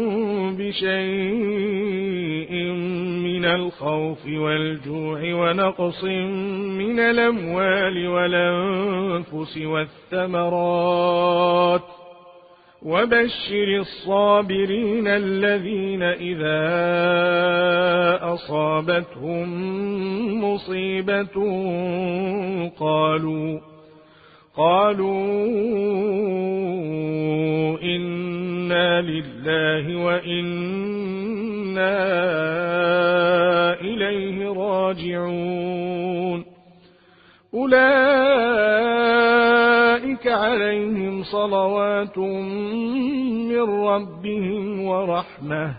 بشيء من الخوف والجوع ونقص من الأموال والأنفس والثمرات وبشر الصابرين الذين إذا أصابتهم مصيبة قالوا إنا لله وإنا إليه راجعون أولئك عليهم صلوات من ربهم ورحمة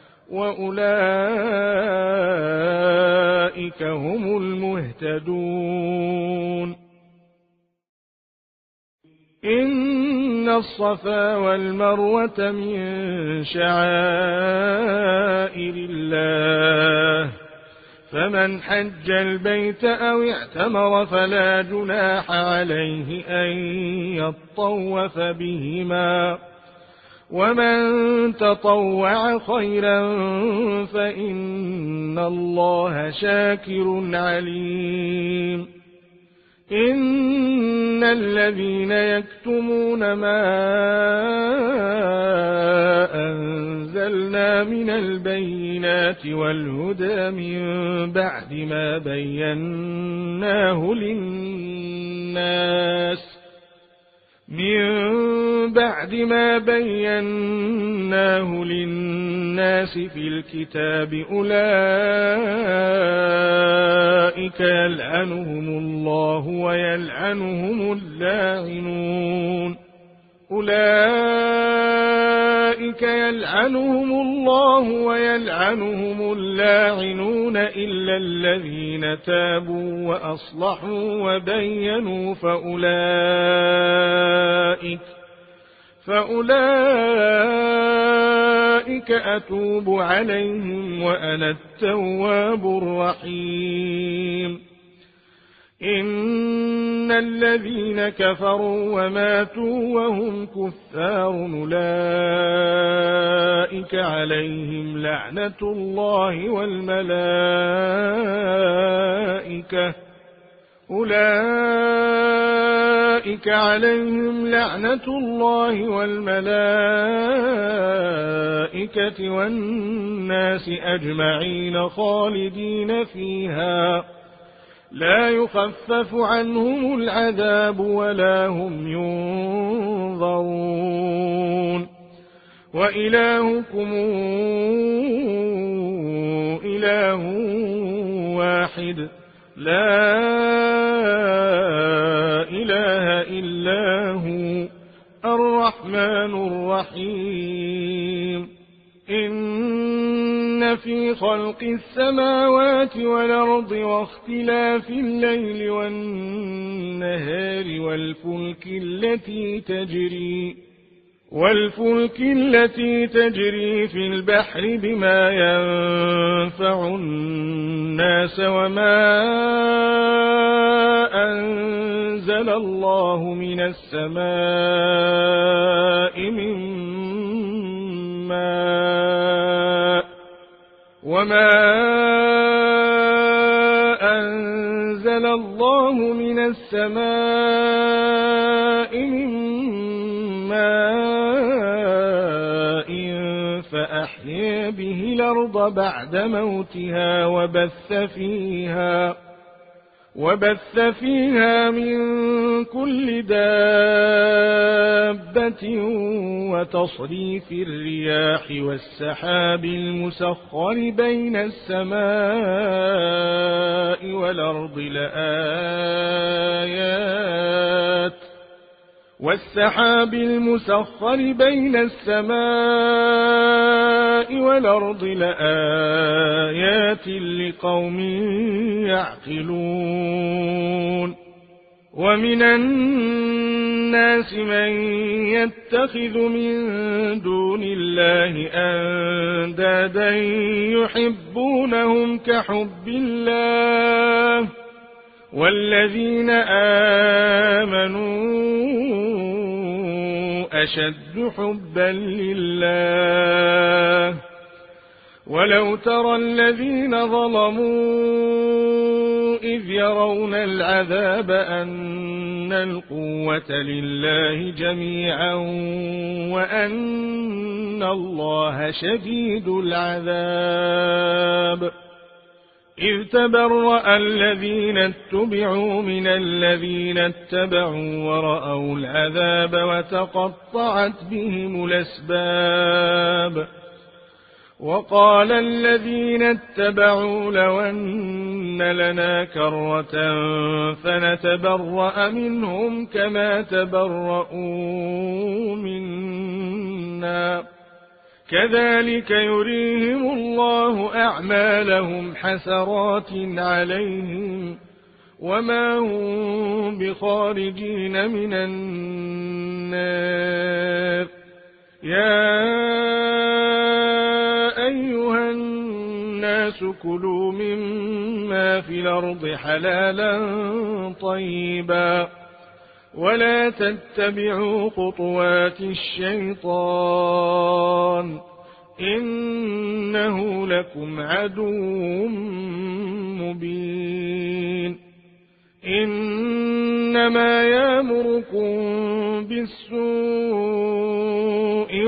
وأولئك هم المهتدون إن الصفا والمروة من شعائر الله فمن حج البيت أو اعتمر فلا جناح عليه أن يطوف بهما، ومن تطوع خيرا فإن الله شاكر عليم. إن الذين يكتمون ما أنزلنا من البينات والهدى من بعد ما بيناه للناس في الكتاب أولئك يلعنهم الله ويلعنهم اللاعنون إلا الذين تابوا وأصلحوا وبينوا فأولئك أتوب عليهم وأنا التواب الرحيم. إن الذين كفروا وماتوا وهم كفار أولئك عليهم لعنة الله والملائكة والناس أجمعين خالدين فيها لا يخفف عنهم العذاب ولا هم ينظرون. وإلهكم إله واحد لا إله إلا هو الرحمن الرحيم. إن في خلق السماوات والأرض واختلاف الليل والنهار والفلك التي تجري في البحر بما ينفع الناس وما أنزل الله من السماء من ماء فأحيا به الأرض بعد موتها وبث فيها من كل دابة وتصريف الرياح والسحاب المسخر بين السماء والأرض لآيات لقوم يعقلون. ومن الناس من يتخذ من دون الله أندادا يحبونهم كحب الله والذين آمنوا أشد حبا لله. ولو ترى الذين ظلموا إذ يرون العذاب أن القوة لله جميعا وأن الله شديد العذاب. إذ تبرأ الذين اتبعوا من الذين اتبعوا ورأوا العذاب وتقطعت بهم الأسباب. وقال الذين اتبعوا لو أن لنا كرة فنتبرأ منهم كما تبرؤوا منا كذلك يريهم الله أعمالهم حسرات عليهم وما هم بخارجين من النار. يا أيها الناس كلوا مما ما في الأرض حلالا طيبا ولا تتبعوا خطوات الشيطان إنه لكم عدو مبين إنما يأمركم بالسوء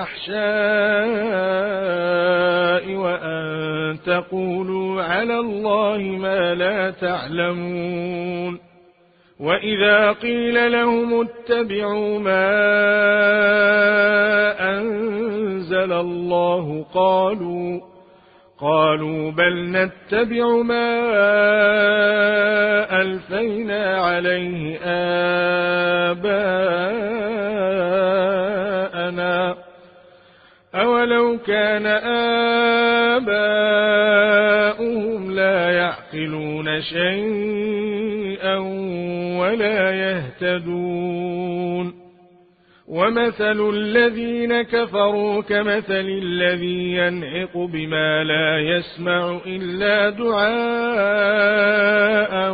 والفحشاء وأن تقولوا على الله ما لا تعلمون وإذا قيل لهم اتبعوا ما أنزل الله قالوا بل نتبع ما ألفينا عليه آباءنا أولو كان آباؤهم لا يعقلون شيئا ولا يهتدون ومثل الذين كفروا كمثل الذي ينعق بما لا يسمع إلا دعاء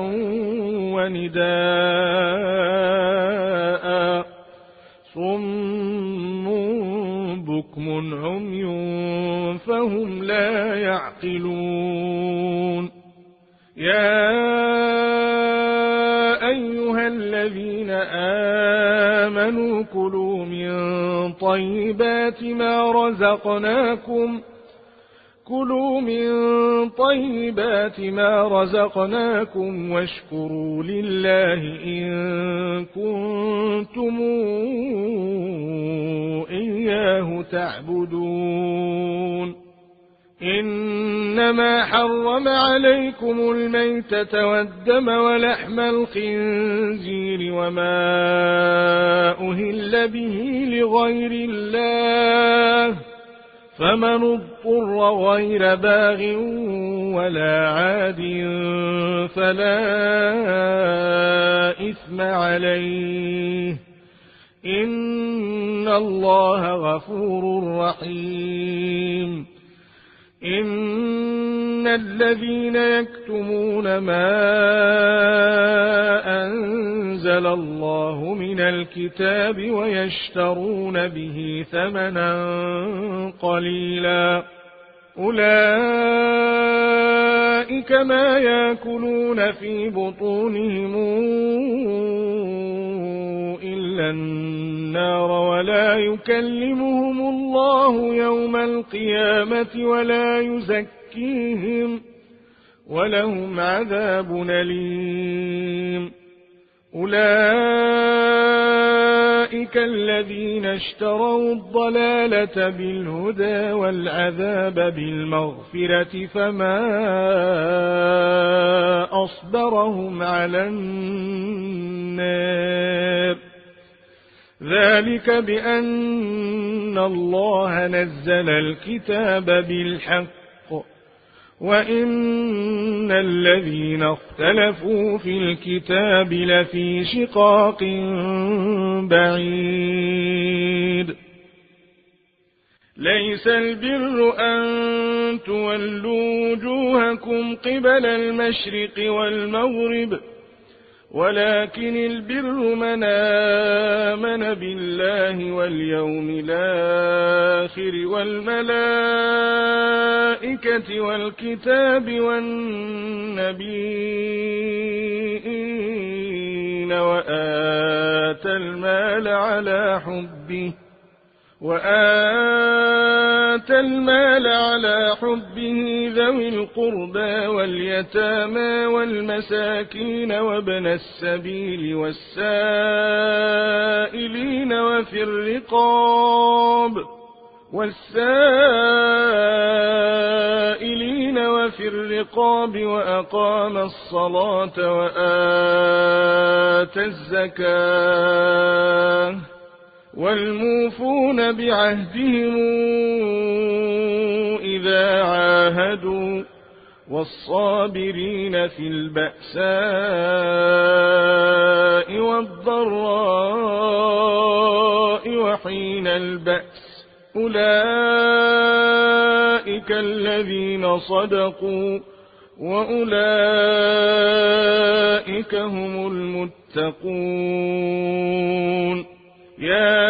ونداء صم بكم عمي فهم لا يعقلون يا أيها الذين آمنوا كلوا من طيبات ما رزقناكم واشكروا لله إن كنتم إياه تعبدون إنما حرم عليكم الميتة والدم ولحم الخنزير وما أهل به لغير الله فمن اضطر غير باغ ولا عاد فلا إثم عليه إن الله غفور رحيم إن الذين يكتمون ما أنزل الله من الكتاب ويشترون به ثمنا قليلا أولئك ما يأكلون في بطونهم إلا النار ولا يكلمهم الله يوم القيامة ولا يزكيهم ولهم عذاب أليم أولئك الذين اشتروا الضلالة بالهدى والعذاب بالمغفرة فما أصبرهم على النار ذلك بأن الله نزل الكتاب بالحق وإن الذين اختلفوا في الكتاب لفي شقاق بعيد ليس البر أن تولوا وجوهكم قبل المشرق والمغرب ولكن البر من آمن بالله واليوم الآخر والملائكة والكتاب والنبيين وآتى المال على حبه ذوي القربى واليتامى والمساكين وابن السبيل والسائلين وفي الرقاب وأقام الصلاة وآتى الزكاة والموفون بعهدهم إذا عاهدوا والصابرين في البأساء والضراء وحين البأس أولئك الذين صدقوا وأولئك هم المتقون. يا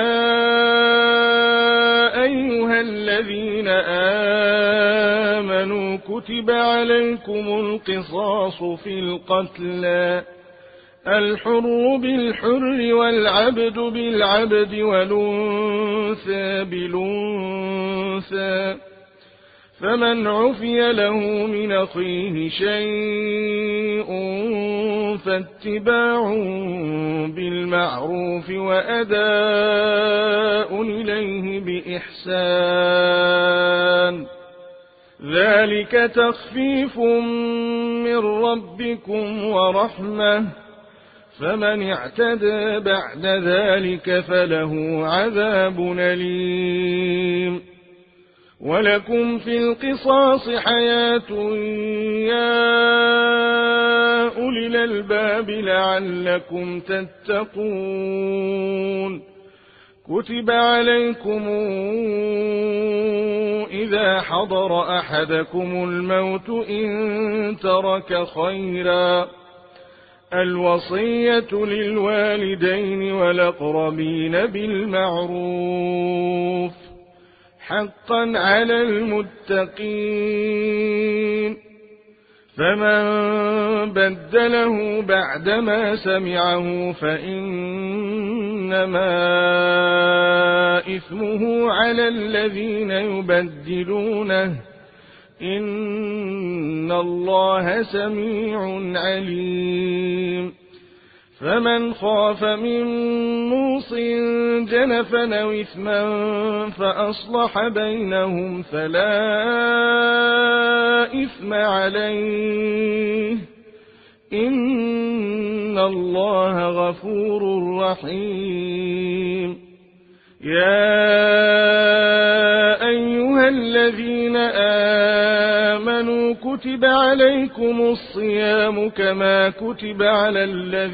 أيها الذين آمنوا كتب عليكم القصاص في القتلى، الحر بالحر والعبد بالعبد والأنثى بالأنثى، فمن عفي له من أخيه شيء فاتباع بالمعروف وأداء إليه بإحسان، ذلك تخفيف من ربكم ورحمة، فمن اعتدى بعد ذلك فله عذاب أليم. ولكم في القصاص حياة يا أولي الألباب لعلكم تتقون. كتب عليكم إذا حضر أحدكم الموت إن ترك خيرا الوصية للوالدين والأقربين بالمعروف حقا على المتقين، فمن بدله بعدما سمعه فإنما إثمه على الذين يبدلونه، إن الله سميع عليم. فمن خاف من موص جنفا أو إثما فأصلح بينهم فلا إثم عليه، إن الله غفور رحيم. يا أيها الذين آمنوا كتب عليكم الصيام كما كتب على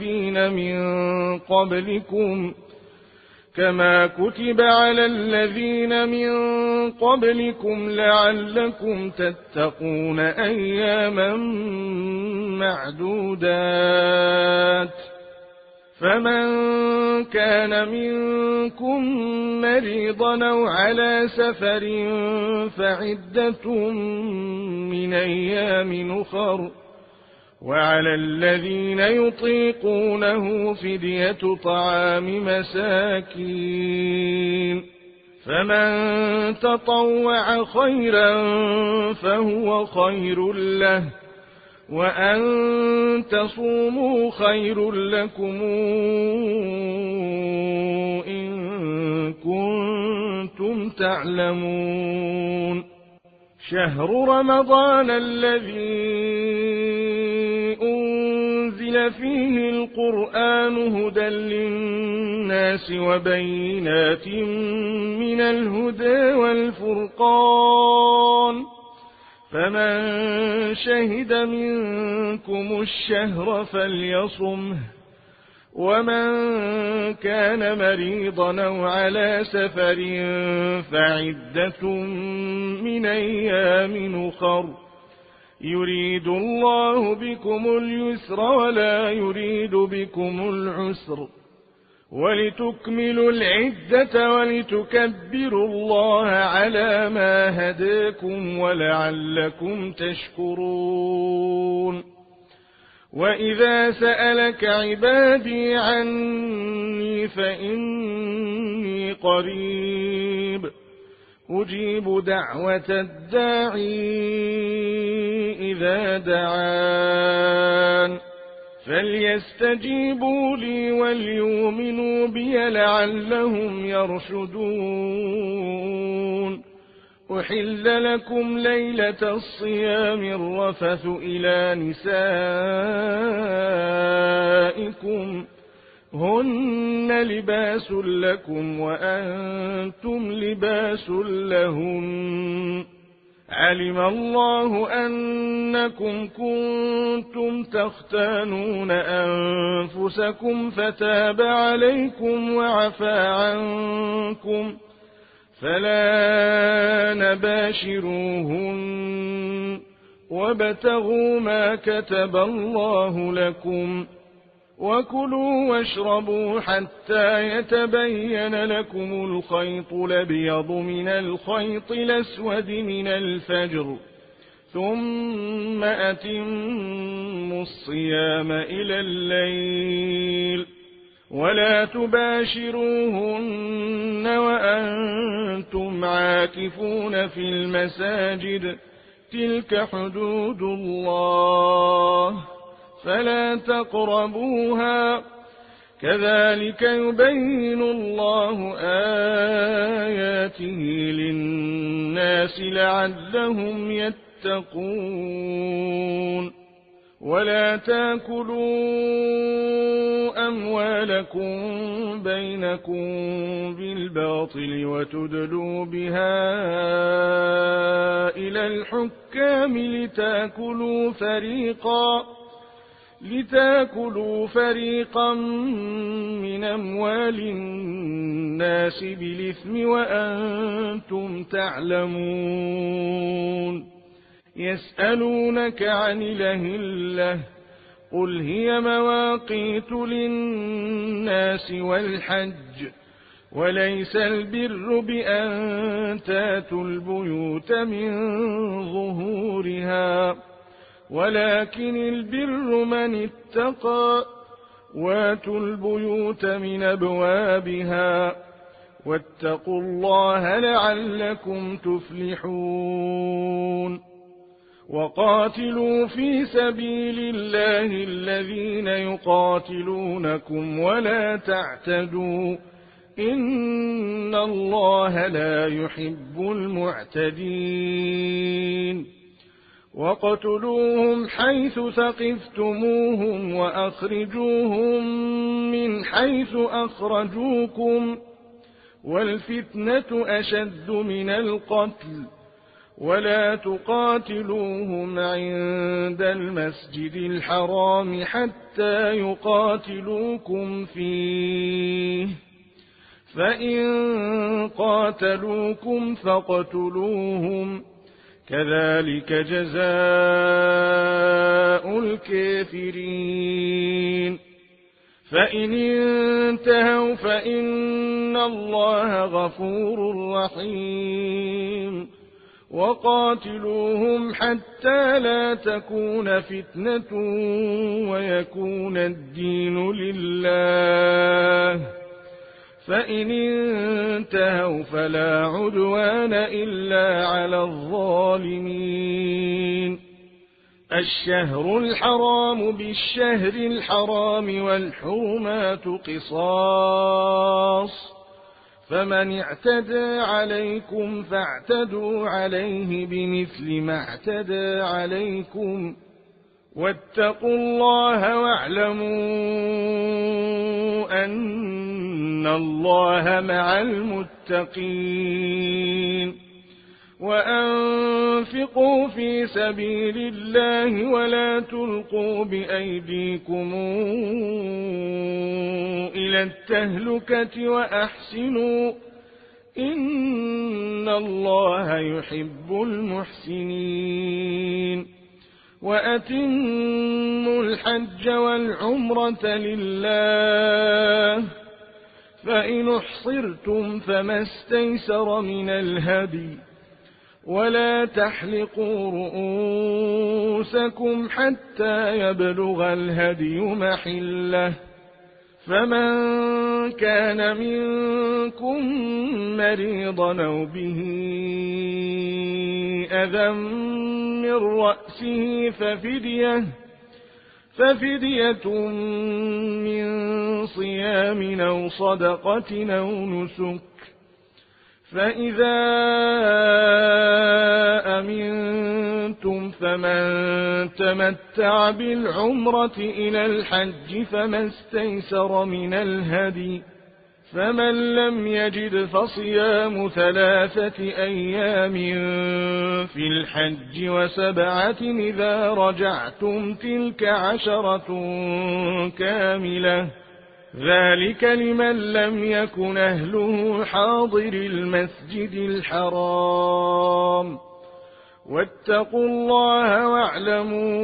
الذين من قبلكم لعلكم تتقون أياما معدودات. فمن كان منكم مريضا أو على سفر فعدة من أيام أخر، وعلى الذين يطيقونه فدية طعام مساكين، فمن تطوع خيرا فهو خير له، وأن تصوموا خير لكم إن كنتم تعلمون. شهر رمضان الذي أنزل فيه القرآن هدى للناس وبينات من الهدى والفرقان، فمن شهد منكم الشهر فليصمه، ومن كان مريضا أو على سفر فعدة من أيام أخر، يريد الله بكم اليسر ولا يريد بكم العسر، ولتكملوا العدة ولتكبروا الله على ما هداكم ولعلكم تشكرون. وإذا سألك عبادي عني فإني قريب أجيب دعوة الداعي إذا دعان، فليستجيبوا لي وليؤمنوا بي لعلهم يرشدون. أحل لكم ليلة الصيام الرفث إلى نسائكم هن لباس لكم وأنتم لباس لهن، علم الله أنكم كنتم تختانون أنفسكم فتاب عليكم وعفى عنكم، فلا نباشروهن وابتغوا ما كتب الله لكم وكلوا واشربوا حتى يتبين لكم الخيط الأبيض من الخيط الأسود من الفجر ثم أتموا الصيام إلى الليل ولا تباشروهن وأنتم عاكفون في المساجد تلك حدود الله فلا تقربوها كذلك يبين الله آياته للناس لعلهم يتقون ولا تاكلوا أموالكم بينكم بالباطل وتدلوا بها إلى الحكام لتاكلوا فريقا من أموال الناس بالإثم وأنتم تعلمون يسألونك عن الأهلة قل هي مواقيت للناس والحج وليس البر بأن تاتوا البيوت من ظهورها ولكن البر من اتقى واتوا البيوت من أبوابها واتقوا الله لعلكم تفلحون وقاتلوا في سبيل الله الذين يقاتلونكم ولا تعتدوا إن الله لا يحب المعتدين وقتلوهم حيث ثقفتموهم وأخرجوهم من حيث أخرجوكم والفتنة أشد من القتل ولا تقاتلوهم عند المسجد الحرام حتى يقاتلوكم فيه فإن قاتلوكم فاقتلوهم كذلك جزاء الكافرين فإن انتهوا فإن الله غفور رحيم وقاتلوهم حتى لا تكون فتنة ويكون الدين لله فإن انتهوا فلا عدوان إلا على الظالمين الشهر الحرام بالشهر الحرام والحرمات قصاص فمن اعتدى عليكم فاعتدوا عليه بمثل ما اعتدى عليكم واتقوا الله واعلموا أن الله مع المتقين وأنفقوا في سبيل الله ولا تلقوا بأيديكم إلى التهلكة وأحسنوا إن الله يحب المحسنين وأتموا الحج والعمرة لله فإن احصرتم فما استيسر من الهدي ولا تحلقوا رؤوسكم حتى يبلغ الهدي محله فمن كان منكم مريضا أو به أذى من رأسه ففدية من صيام أو صدقة أو نسك فإذا أمنتم فمن تمتع بالعمرة إلى الحج فما استيسر من الهدي فمن لم يجد فصيام 3 أيام في الحج و7 إذا رجعتم تلك 10 كاملة ذلك لمن لم يكن أهله حاضر المسجد الحرام واتقوا الله واعلموا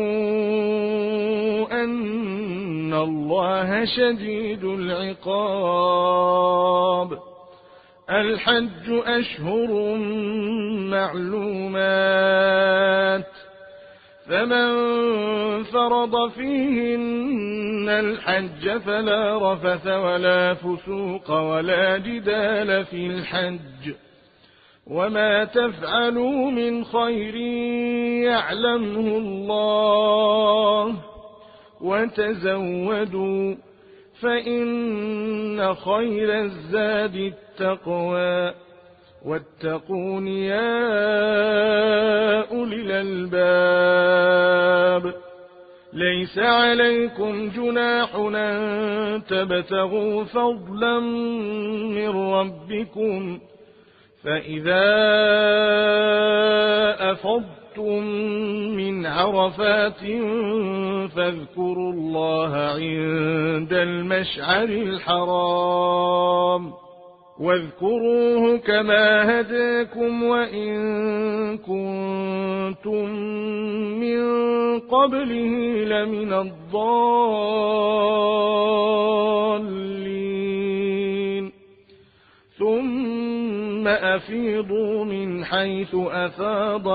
أن الله شديد العقاب. الحج أشهر معلومات، فمن فرض فيهن الحج فلا رفث ولا فسوق ولا جدال في الحج، وما تفعلوا من خير يعلمه الله، وتزودوا فإن خير الزاد التقوى، واتقون يا أولي الألباب. ليس عليكم جناح أن تبتغوا فضلا من ربكم، فإذا أفضتم من عرفات فاذكروا الله عند المشعر الحرام، واذكروه كما هداكم وإن كنتم من قبله لمن الضالين. ثم أفيضوا من حيث أفاض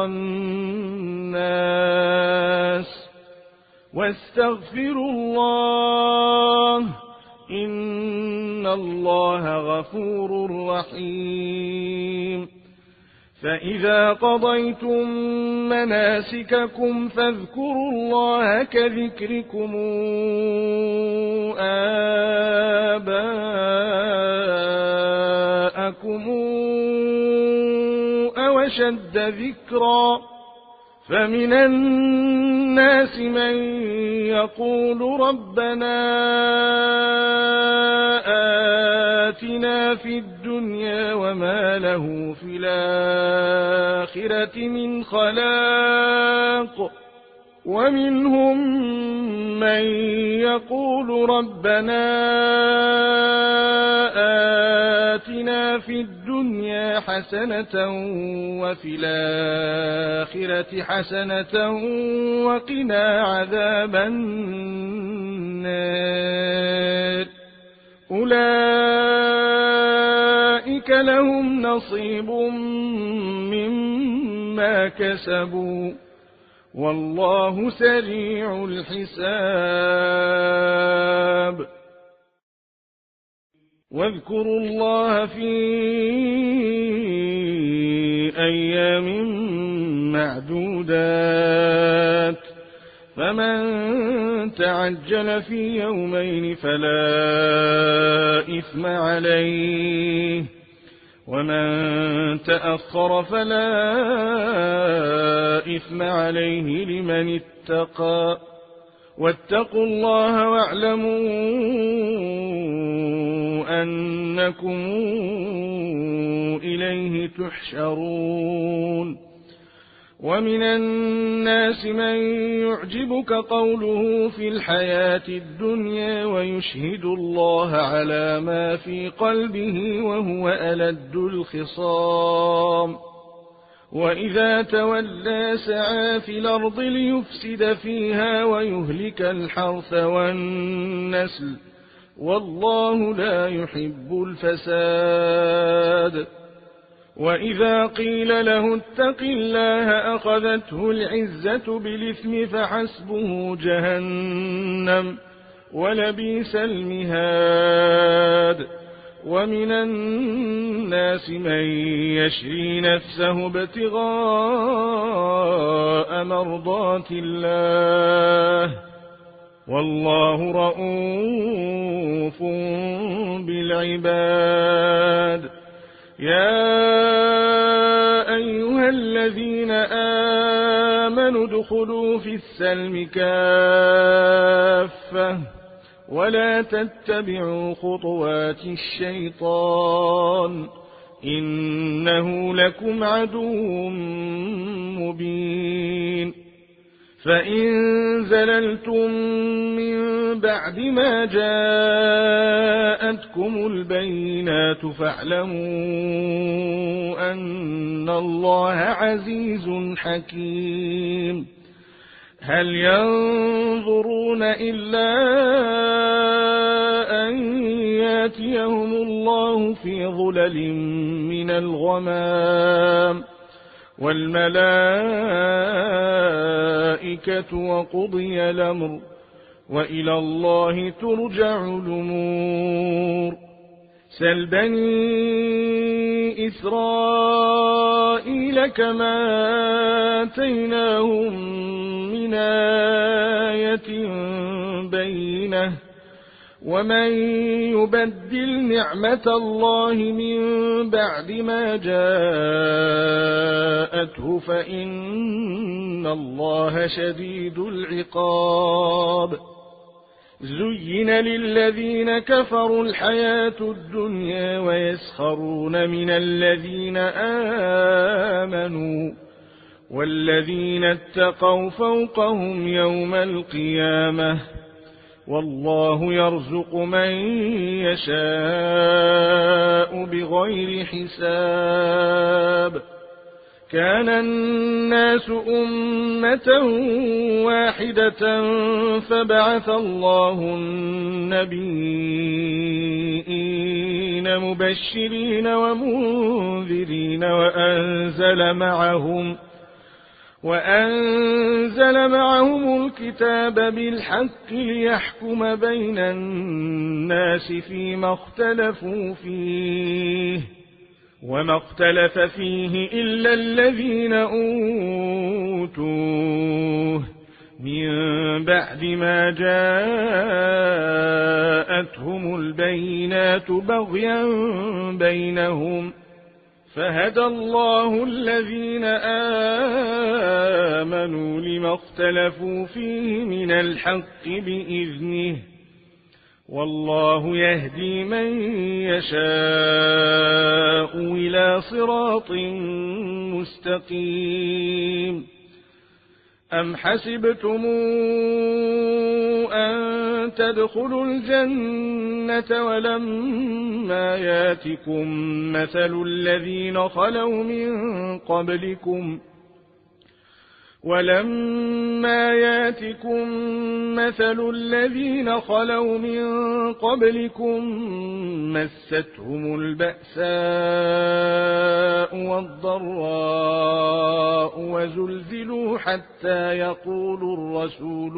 الناس واستغفروا الله، إن الله غفور رحيم. فإذا قضيتم مناسككم فاذكروا الله كذكركم آباءكم أو أشد ذكرا. فمن الناس من يقول ربنا آتنا في الدنيا وما له في الآخرة من خلاق، ومنهم من يقول ربنا آتنا في الدنيا حسنة وفي الآخرة حسنة وقنا عذاب النار. أولئك لهم نصيب مما كسبوا، والله سريع الحساب. واذكروا الله في أيام معدودات، فمن تعجل في يومين فلا إثم عليه، ومن تأخر فلا إثم عليه لمن اتقى. واتقوا الله واعلموا أنكم إليه تحشرون. ومن الناس من يعجبك قوله في الحياة الدنيا ويشهد الله على ما في قلبه وهو ألد الخصام، وإذا تولى سعى في الأرض ليفسد فيها ويهلك الحرث والنسل، والله لا يحب الفساد. وإذا قيل له اتق الله أخذته العزة بالإثم فحسبه جهنم ولبئس المهاد. ومن الناس من يشري نفسه ابتغاء مرضات الله، والله رؤوف بالعباد. يا أيها الذين آمنوا ادخلوا في السلم كافة ولا تتبعوا خطوات الشيطان، إنه لكم عدو مبين. فإن زللتم من بعد ما جاءتكم البينات فاعلموا أن الله عزيز حكيم. هل ينظرون إلا أن ياتيهم الله في ظلل من الغمام والملائكة وقضي الأمر وإلى الله ترجع الأمور. سل بني إسرائيل كما آتيناهم من آية بينة ومن يبدل نعمة الله من بعد ما جاءته فإن الله شديد العقاب. زين للذين كفروا الحياة الدنيا ويسخرون من الذين آمنوا والذين اتقوا فوقهم يوم القيامة والله يرزق من يشاء بغير حساب. كان الناس أمة واحدة فبعث الله النبيين مبشرين ومنذرين وأنزل معهم الكتاب بالحق ليحكم بين الناس فيما اختلفوا فيه وما اختلف فيه إلا الذين أوتوه من بعد ما جاءتهم البينات بغيا بينهم فهدى الله الذين آمنوا لما اختلفوا فيه من الحق بإذنه والله يهدي من يشاء إلى صراط مستقيم. أم حسبتم أن تدخلوا الجنة ولما ياتكم مثل الذين خلوا من قبلكم مستهم البأساء والضراء وزلزلوا حتى يقول الرسول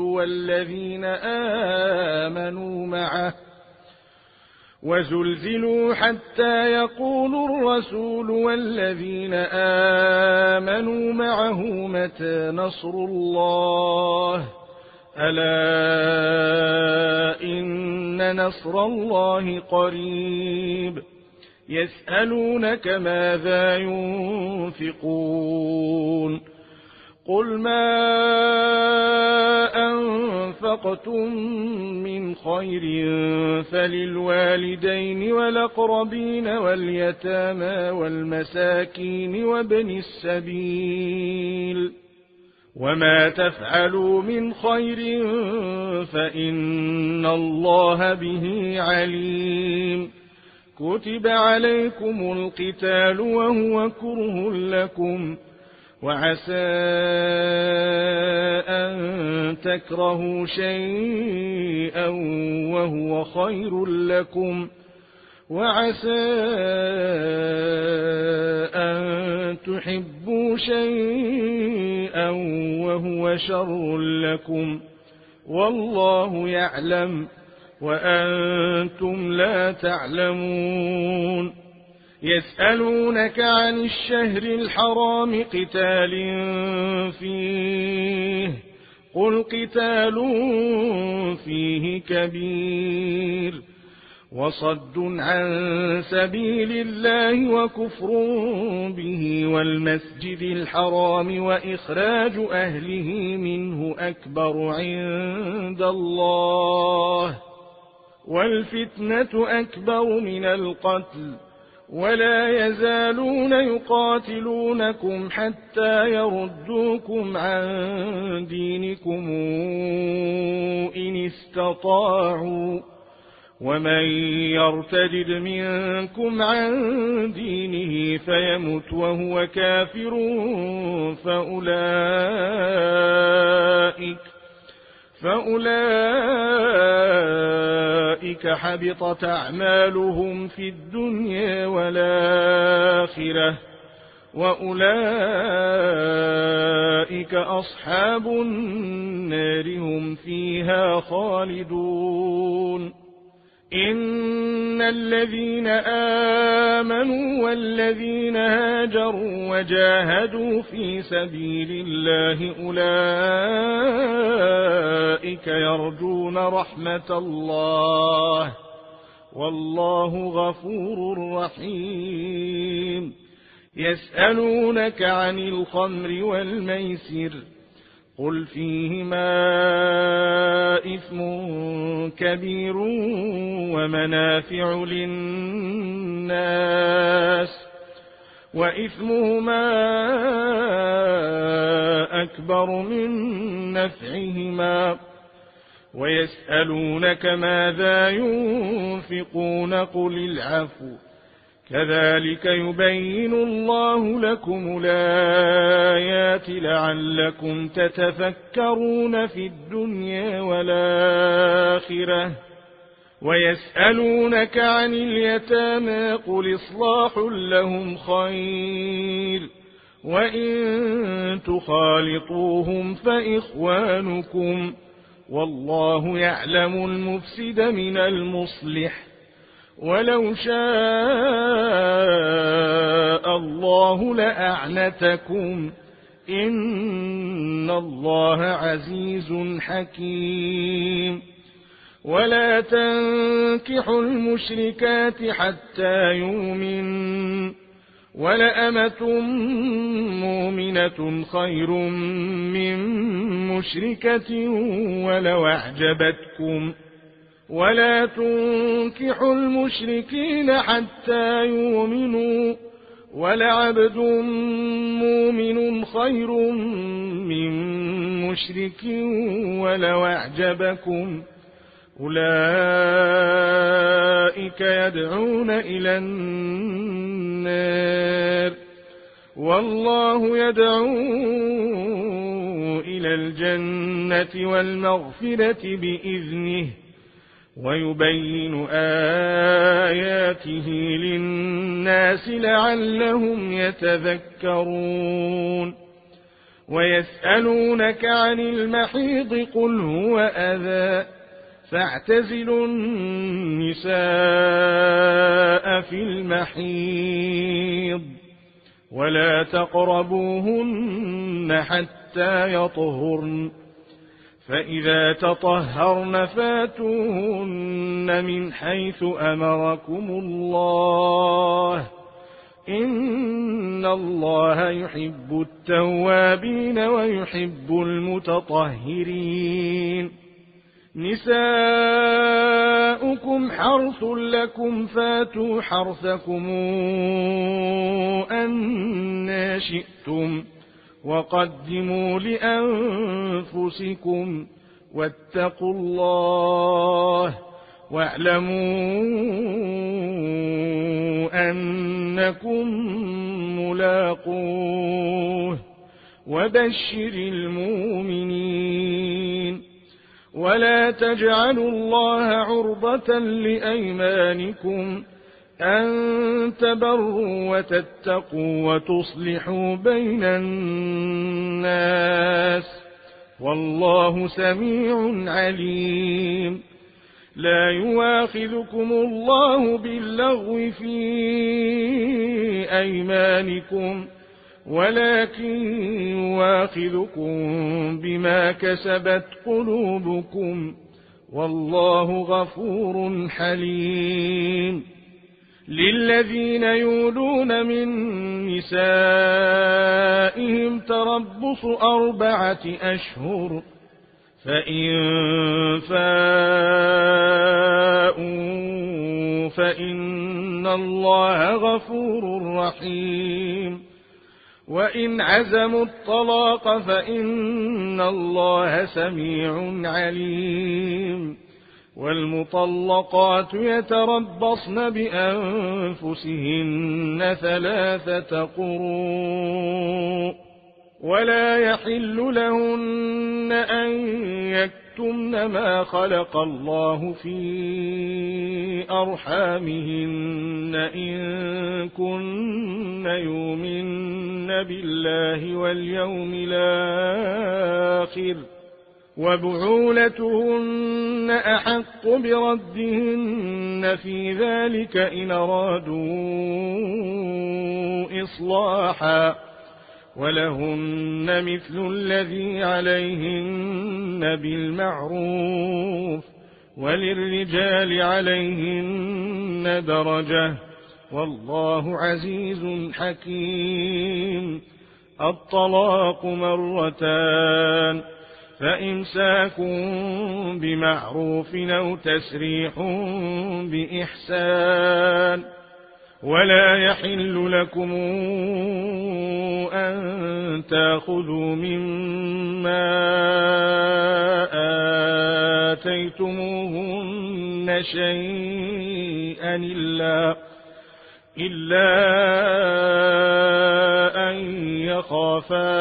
والذين آمنوا معه متى نصر الله ألا إن نصر الله قريب. يسألونك ماذا ينفقون قل ما أنفقتم من خير فللوالدين والأقربين واليتامى والمساكين وابن السبيل وما تفعلوا من خير فإن الله به عليم. كتب عليكم القتال وهو كره لكم وعسى أن تكرهوا شيئا وهو خير لكم وعسى أن تحبوا شيئا وهو شر لكم والله يعلم وأنتم لا تعلمون. يسألونك عن الشهر الحرام قتال فيه قل قتال فيه كبير وصد عن سبيل الله وكفر به والمسجد الحرام وإخراج أهله منه أكبر عند الله والفتنة أكبر من القتل ولا يزالون يقاتلونكم حتى يردوكم عن دينكم إن استطاعوا ومن يرتد منكم عن دينه فيمت وهو كافر فأولئك حبطت أعمالهم في الدنيا والآخرة وأولئك أصحاب النار هم فيها خالدون إن الذين آمنوا والذين هاجروا وجاهدوا في سبيل الله أولئك يرجون رحمة الله والله غفور رحيم يسألونك عن الخمر والميسر قل فيهما إثم كبير ومنافع للناس وإثمهما أكبر من نفعهما ويسألونك ماذا ينفقون قل العفو كذلك يبين الله لكم الآيات لعلكم تتفكرون في الدنيا والآخرة ويسألونك عن اليتامى قل إصلاح لهم خير وإن تخالطوهم فإخوانكم والله يعلم المفسد من المصلح ولو شاء الله لأعنتكم إن الله عزيز حكيم ولا تنكحوا المشركات حتى يؤمنوا ولأمة مؤمنة خير من مشركة ولو أعجبتكم ولا تنكحوا المشركين حتى يؤمنوا ولعبد مؤمن خير من مشرك ولو أعجبكم أولئك يدعون إلى النار والله يدعو إلى الجنة والمغفرة بإذنه ويبين آياته للناس لعلهم يتذكرون ويسألونك عن المحيض قل هو أذى فاعتزلوا النساء في المحيض ولا تقربوهن حتى يطهرن فإذا تطهرن فاتوهن من حيث أمركم الله إن الله يحب التوابين ويحب المتطهرين نساؤكم حرث لكم فاتوا حرثكم أن شئتم وقدموا لأنفسكم واتقوا الله واعلموا أنكم ملاقوه وبشر المؤمنين ولا تجعلوا الله عرضة لأيمانكم أن تبروا وتتقوا وتصلحوا بين الناس والله سميع عليم لا يواخذكم الله باللغو في أيمانكم ولكن يواخذكم بما كسبت قلوبكم والله غفور حليم للذين يولون من نسائهم تربص 4 أشهر فإن فاءوا فإن الله غفور رحيم وإن عزموا الطلاق فإن الله سميع عليم والمطلقات يتربصن بأنفسهن 3 قروء ولا يحل لهن أن يكتمن ما خلق الله في أرحامهن إن كن يؤمن بالله واليوم الآخر وبعولتهن أحق بردهن في ذلك إن أرادوا إصلاحا ولهن مثل الذي عليهن بالمعروف وللرجال عليهن درجة والله عزيز حكيم. الطلاق 2 فإمساك بمعروف أو تسريح بإحسان ولا يحل لكم أن تأخذوا مما آتيتموهن شيئا إلا أن يخافا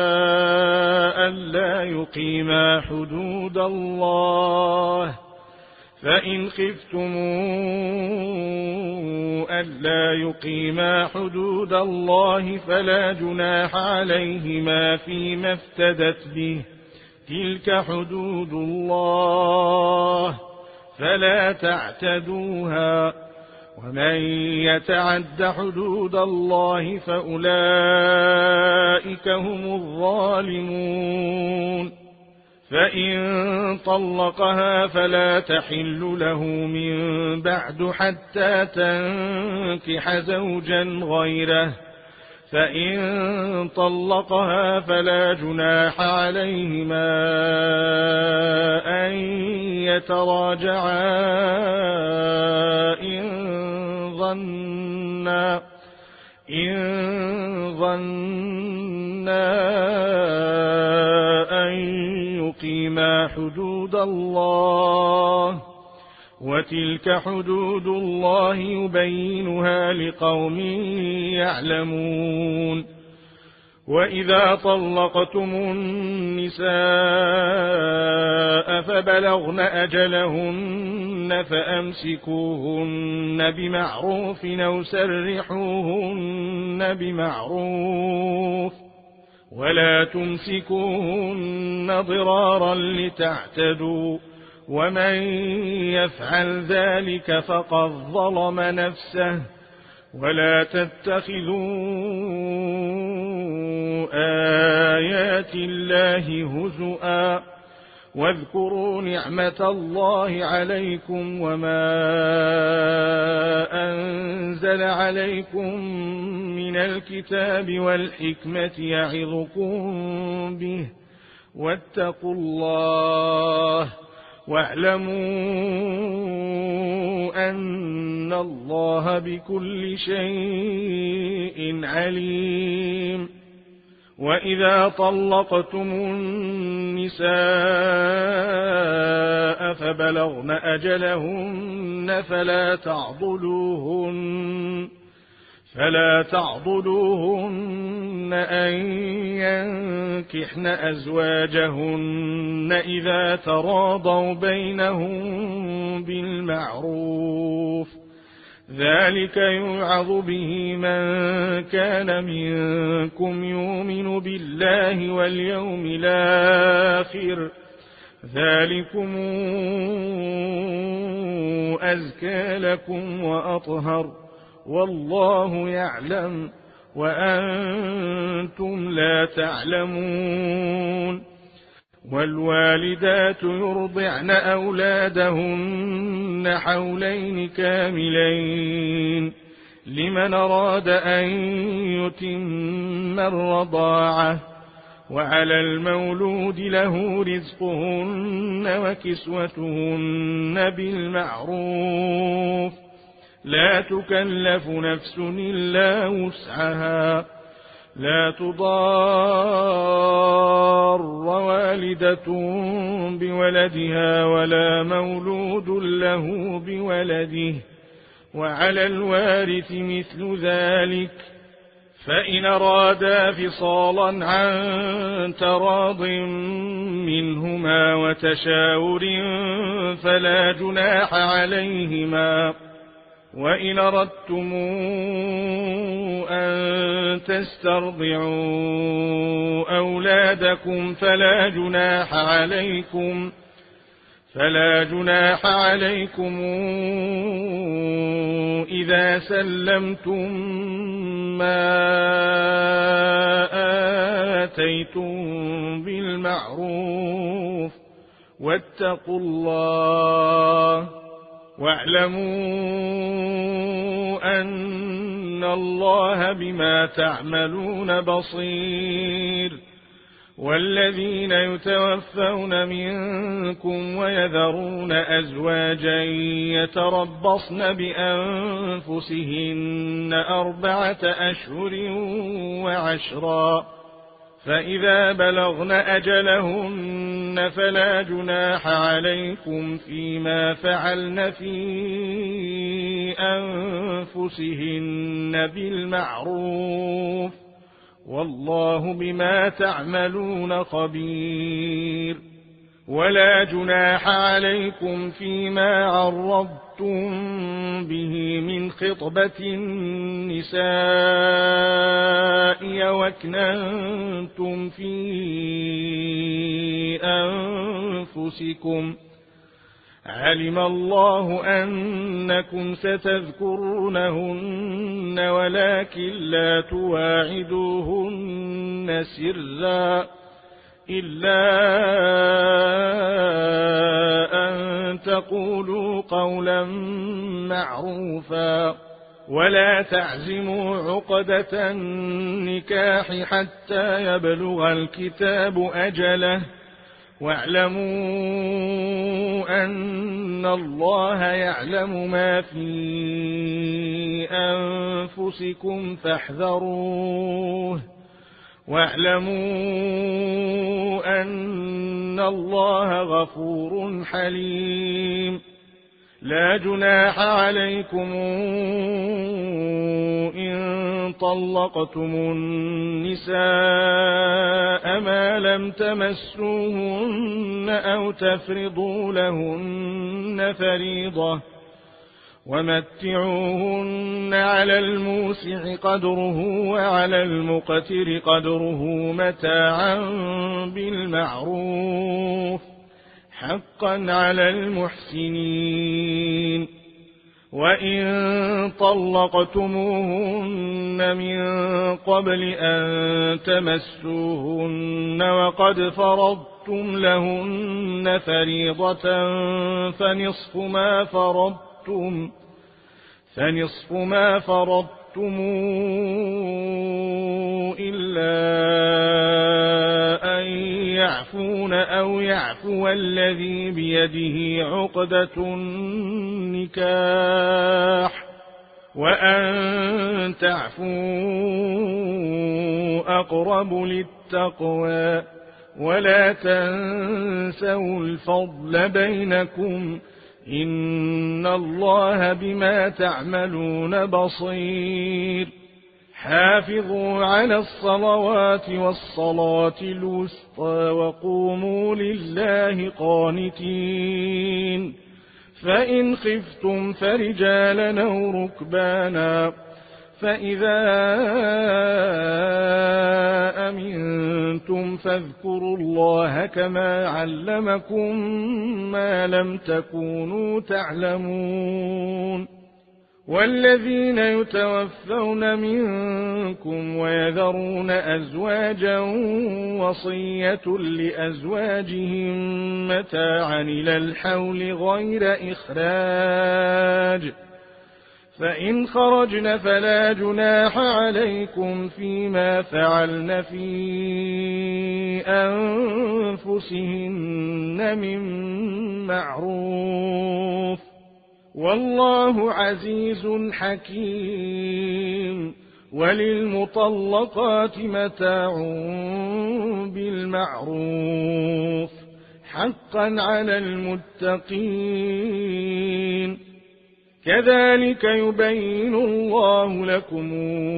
ألا يقيما حدود الله فإن خفتموا ألا يقيما حدود الله فلا جناح عليهما فيما افتدت به تلك حدود الله فلا تعتدوها ومن يتعد حدود الله فأولئك هم الظالمون. فإن طلقها فلا تحل له من بعد حتى تنكح زوجا غيره فإن طلقها فلا جناح عليهما أن يتراجعا إن ظنا أن يقيما حدود الله وتلك حدود الله يبينها لقوم يعلمون. وإذا طلقتم النساء فبلغن أجلهن فأمسكوهن بمعروف أو سرحوهن بمعروف ولا تمسكوهن ضرارا لتعتدوا ومن يفعل ذلك فقد ظلم نفسه ولا تتخذوا آيات الله هزؤا واذكروا نعمة الله عليكم وما أنزل عليكم من الكتاب والحكمة يعظكم به واتقوا الله واعلموا أن الله بكل شيء عليم. وإذا طلقتم النساء فبلغن أجلهن فلا تعضلوهن أن ينكحن أزواجهن إذا تراضوا بينهم بالمعروف ذلك يوعظ به من كان منكم يؤمن بالله واليوم الآخر ذلكم أزكى لكم وأطهر والله يعلم وأنتم لا تعلمون. والوالدات يرضعن أولادهن حولين كاملين لمن أراد أن يتم الرضاعة وعلى المولود له رزقهن وكسوتهن بالمعروف لا تكلف نفس إلا وسعها لا تضار والدة بولدها ولا مولود له بولده وعلى الوارث مثل ذلك فإن أرادا فصالا عن تراض منهما وتشاور فلا جناح عليهما وإن أردتم أن تسترضعوا أولادكم فلا جناح عليكم إذا سلمتم ما آتيتم بالمعروف واتقوا الله واعلموا أن الله بما تعملون بصير والذين يتوفون منكم ويذرون أزواجا يتربصن بأنفسهن 4 أشهر وعشرا فإذا بلغن أجلهن فلا جناح عليكم فيما فعلن في أنفسهن بالمعروف والله بما تعملون خبير ولا جناح عليكم فيما عرضتم به من خطبة النساء وأكننتم في أنفسكم علم الله أنكم ستذكرونهن ولكن لا تواعدوهن سرا إلا أن تقولوا قولا معروفا ولا تعزموا عقدة النكاح حتى يبلغ الكتاب أجله واعلموا أن الله يعلم ما في أنفسكم فاحذروه واعلموا أن الله غفور حليم لا جناح عليكم إن طلقتم النساء ما لم تمسوهن أو تفرضوا لهن فريضة ومتعوهن على الموسع قدره وعلى المقتر قدره متاعا بالمعروف حقا على المحسنين وإن طلقتموهن من قبل أن تمسوهن وقد فرضتم لهن فريضة فنصف ما فرضتم إلا أن يعفون أو يعفو الذي بيده عقدة النكاح وأن تعفوا أقرب للتقوى ولا تنسوا الفضل بينكم إن الله بما تعملون بصير حافظوا على الصلوات والصلاة الوسطى وقوموا لله قانتين فإن خفتم فرجالا أو ركبانا فإذا أمنتم فاذكروا الله كما علمكم ما لم تكونوا تعلمون والذين يتوفون منكم ويذرون أزواجا وصية لأزواجهم متاعا إلى الحول غير إخراج فإن خرجن فلا جناح عليكم فيما فعلن في أنفسهن من معروف، والله عزيز حكيم. وللمطلقات متاع بالمعروف حقا على المتقين. كذلك يبين الله لكم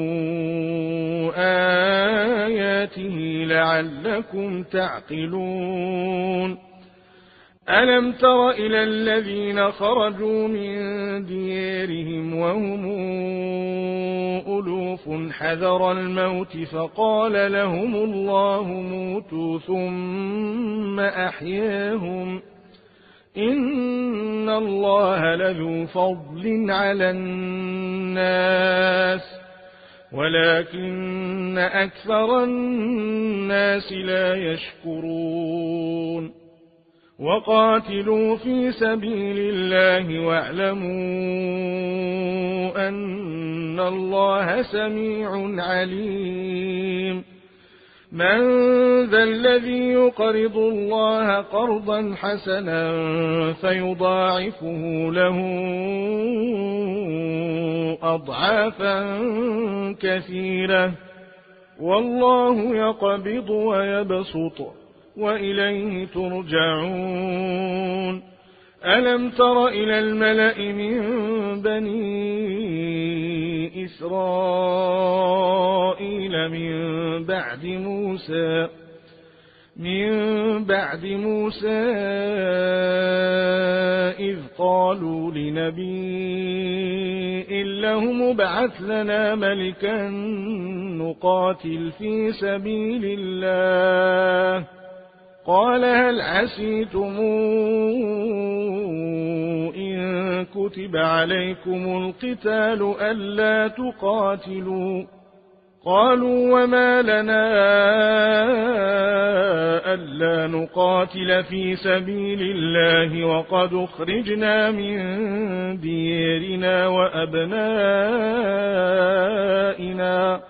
آياته لعلكم تعقلون. ألم تر إلى الذين خرجوا من ديارهم وهم ألوف حذر الموت فقال لهم الله موتوا ثم أحياهم إن الله لذو فضل على الناس ولكن أكثر الناس لا يشكرون. وقاتلوا في سبيل الله واعلموا أن الله سميع عليم. من ذا الذي يقرض الله قرضا حسنا فيضاعفه له أضعافا كثيرة والله يقبض ويبسط وإليه ترجعون. ألم تر إلى الملأ من بني إسرائيل من بعد موسى إذ قالوا لنبي لهم ابعث لنا ملكا نقاتل في سبيل الله قال هل عسيتم إن كتب عليكم القتال ألا تقاتلوا قالوا وما لنا ألا نقاتل في سبيل الله وقد أخرجنا من ديارنا وأبنائنا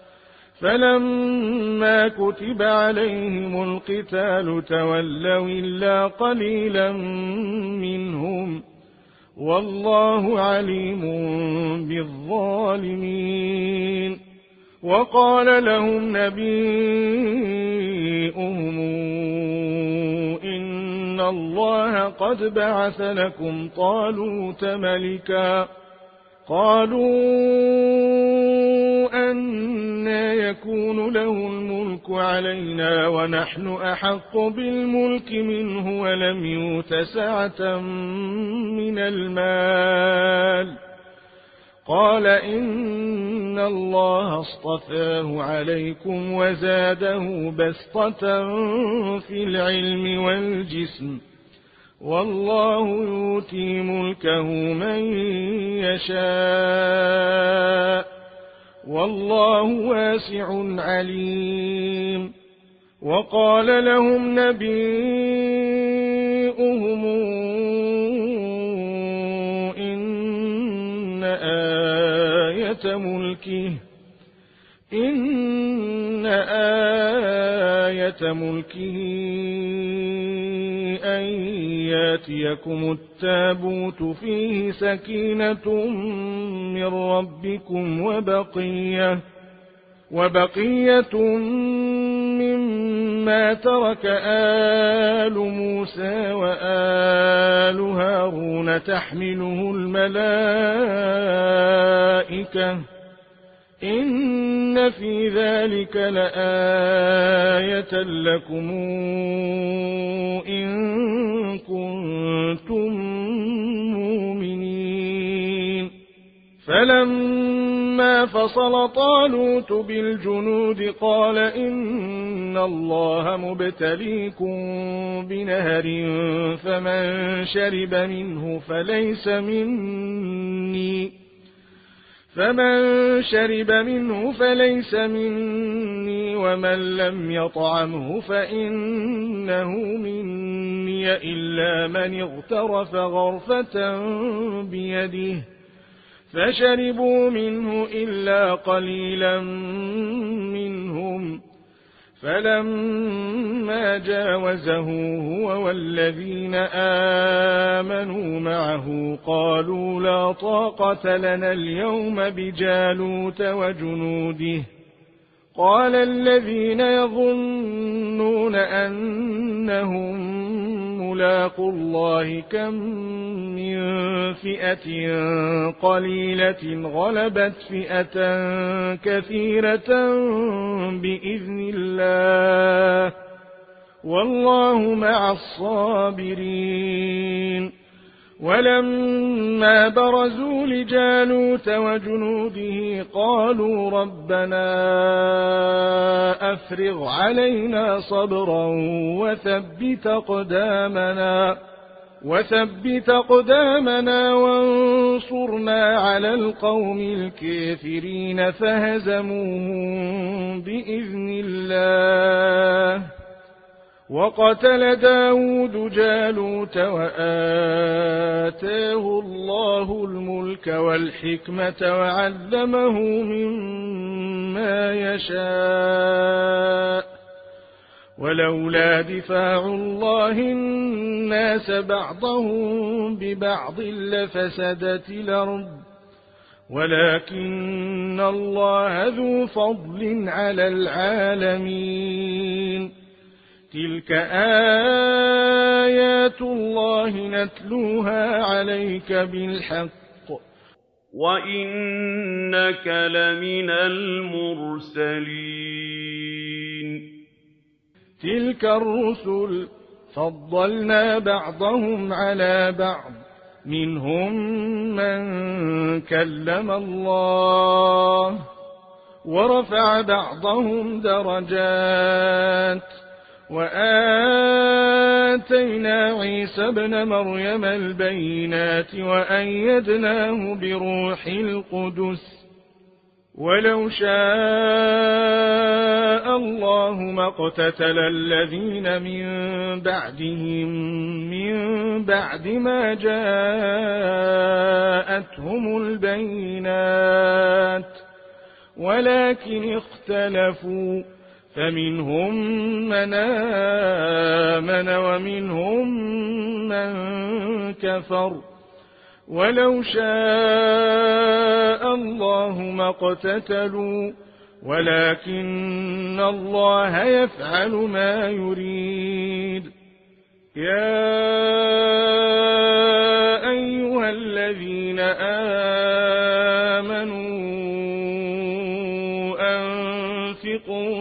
فلما كتب عليهم القتال تولوا إلا قليلا منهم والله عليم بالظالمين. وقال لهم نبيهم إن الله قد بعث لكم طالوت ملكا قالوا أنى يكون له الملك علينا ونحن أحق بالملك منه ولم يؤت سعة من المال قال إن الله اصطفاه عليكم وزاده بسطة في العلم والجسم والله يؤتي ملكه من يشاء والله واسع عليم. وقال لهم نبيهم إن آية ملكه أن ياتيكم التابوت فيه سكينة من ربكم وبقية مما ترك آل موسى وآل هارون تحمله الملائكة إن في ذلك لآية لكم إن كنتم مؤمنين. فلما فصل طالوت بالجنود قال إن الله مبتليكم بنهر فمن شرب منه فليس مني ومن لم يطعمه فإنه مني إلا من اغترف غرفة بيده فشربوا منه إلا قليلا منهم، فلما جاوزه هو والذين آمنوا معه قالوا لا طاقة لنا اليوم بجالوت وجنوده. قال الذين يظنون أنهم ملاقو الله كم من فئة قليلة غلبت فئة كثيرة بإذن الله والله مع الصابرين. ولما برزوا لجالوت وجنوده قالوا ربنا أفرغ علينا صبرا وثبت أقدامنا وانصرنا على القوم الكافرين فهزموهم بإذن الله. وقتل داود جالوت وآتاه الله الملك والحكمة وعلمه مما يشاء ولولا دفاع الله الناس بعضهم ببعض لفسدت الأرض ولكن الله ذو فضل على العالمين. تلك آيات الله نتلوها عليك بالحق وإنك لمن المرسلين. تلك الرسل فضلنا بعضهم على بعض منهم من كلم الله ورفع بعضهم درجات وآتينا عيسى ابن مريم البينات وأيدناه بروح القدس ولو شاء الله ما اقتتل الذين من بعدهم من بعد ما جاءتهم البينات ولكن اختلفوا فمنهم من آمن ومنهم من كفر ولو شاء الله ما اقتتلوا ولكن الله يفعل ما يريد. يا أيها الذين آمنوا أنفقوا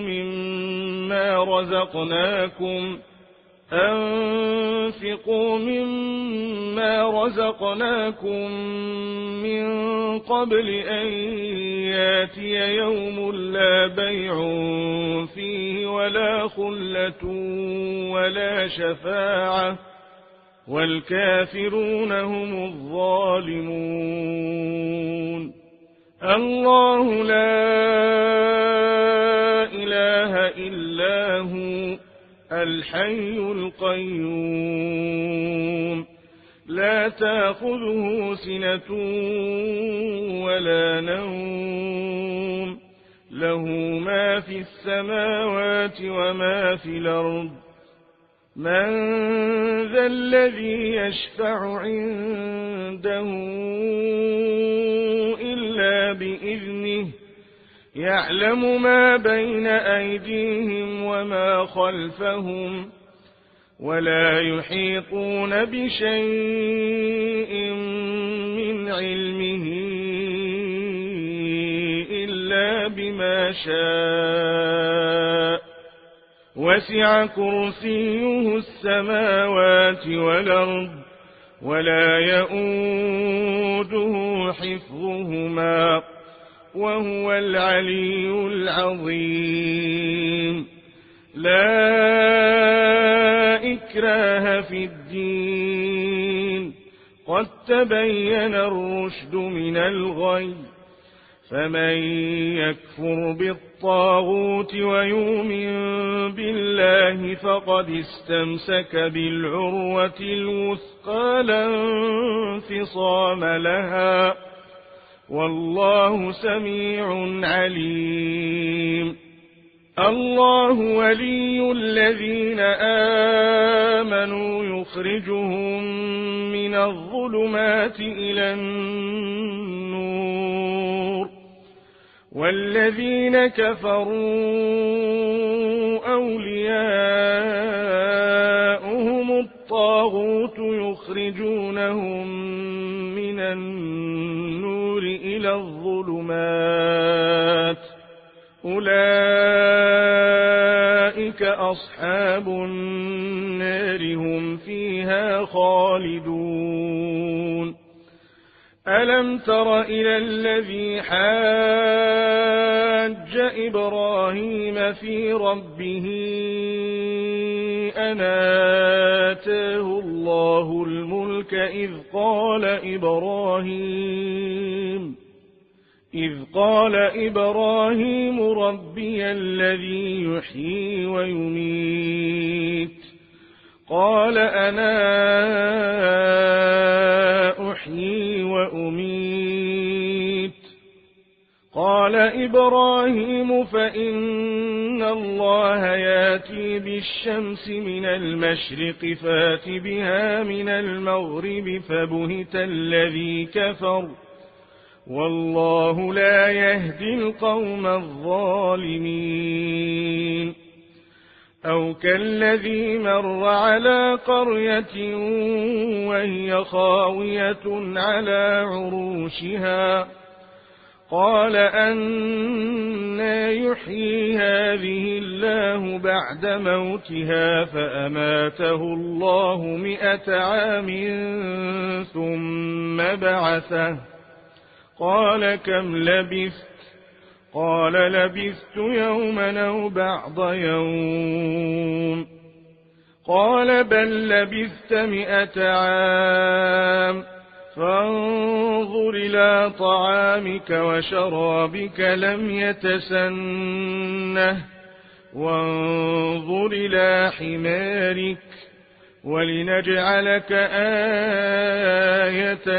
مما رزقناكم من قبل أن ياتي يوم لا بيع فيه ولا خلة ولا شفاعة والكافرون هم الظالمون. الله لا إله إلا هو الحي القيوم لا تأخذه سنة ولا نوم له ما في السماوات وما في الأرض. من ذا الذي يشفع عنده إلا بإذنه يعلم ما بين أيديهم وما خلفهم ولا يحيطون بشيء من علمه إلا بما شاء وسع كرسيه السماوات والأرض ولا يؤوده حفظهما وهو العلي العظيم. لا إكراه في الدين قد تبين الرشد من الغي فمن يكفر بالطاغوت ويؤمن بالله فقد استمسك بالعروة الوثقى لا انفصام لها والله سميع عليم. الله ولي الذين آمنوا يخرجهم من الظلمات إلى النور، والذين كفروا أولياؤهم الطاغوت يخرجونهم من النور إلى الظلمات، أولئك أصحاب النار هم فيها خالدون. ألم تر إلى الذي حاج إبراهيم في ربه أن آتاه الله الملك إذ قال إبراهيم ربي الذي يحيي ويميت، قال أنا أحيي وأميت. قال إبراهيم فإن الله ياتي بالشمس من المشرق فات بها من المغرب فبهت الذي كفر، والله لا يهدي القوم الظالمين. أو كالذي مر على قرية وهي خاوية على عروشها، قال أنى يحيي هذه الله بعد موتها، فأماته الله 100 عام ثم بعثه، قال كم لبثت؟ قال لبثت يوما أو بعض يوم. قال بل لبثت 100 عام، فانظر إلى طعامك وشرابك لم يتسنه، وانظر إلى حمارك ولنجعلك آية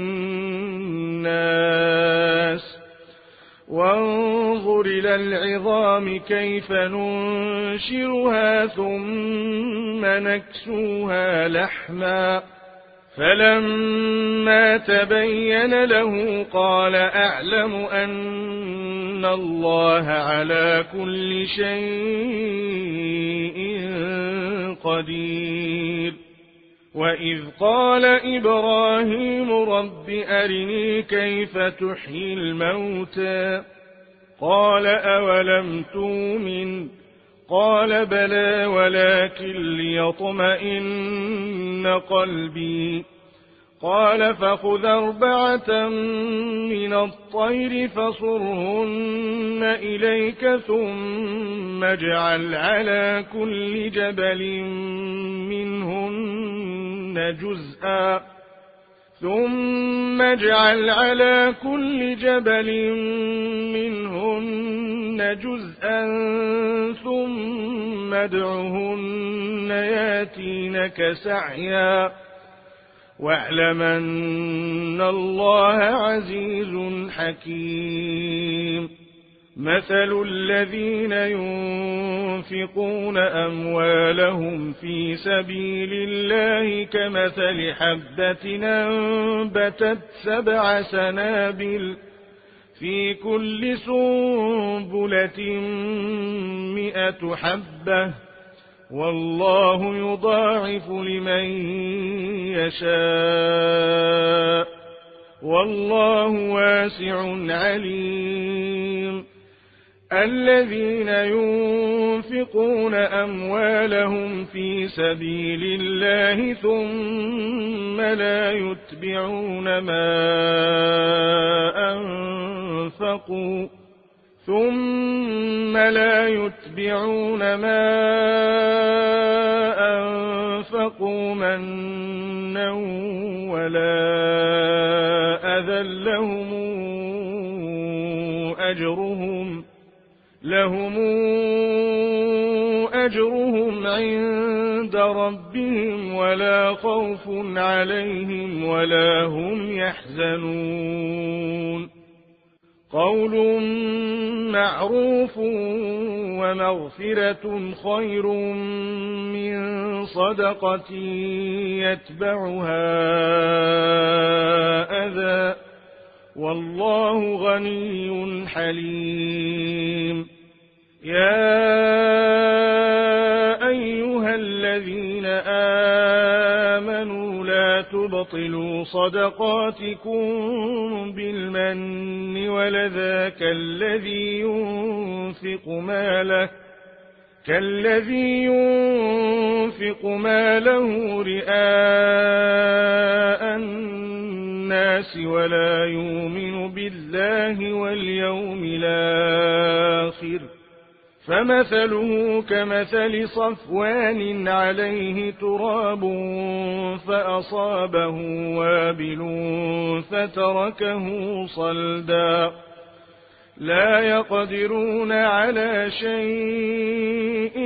للناس، وانظر إلى العظام كيف ننشرها ثم نكسوها لحما، فلما تبين له قال أعلم أن الله على كل شيء قدير. وإذ قال إبراهيم رب أرني كيف تحيي الموتى، قال أولم تؤمن؟ قال بلى ولكن ليطمئن قلبي. قال فخذ 4 من الطير فصرهن إليك ثم اجعل على كل جبل منهن جزءا ثم ادعهن ياتينك سعيا، واعلم أن الله عزيز حكيم. مثل الذين ينفقون أموالهم في سبيل الله كمثل حبة أنبتت 7 سنابل في كل سنبلة 100 حبة، والله يضاعف لمن يشاء، والله واسع عليم. الذين ينفقون أموالهم في سبيل الله ثم لا يتبعون ما أنفقوا منا ولا أذى لهم أجرهم عند ربهم ولا خوف عليهم ولا هم يحزنون. قول معروف ومغفرة خير من صدقة يتبعها أذى والله غني حليم. يا أيها الذين آمنوا لا تبطلوا صدقاتكم بالمن والأذى كالذي ينفق ماله رئاء الناس ولا يؤمن بالله واليوم الآخر فمثله كمثل صفوان عليه تراب فأصابه وابل فتركه صلدا لا يقدرون على شيء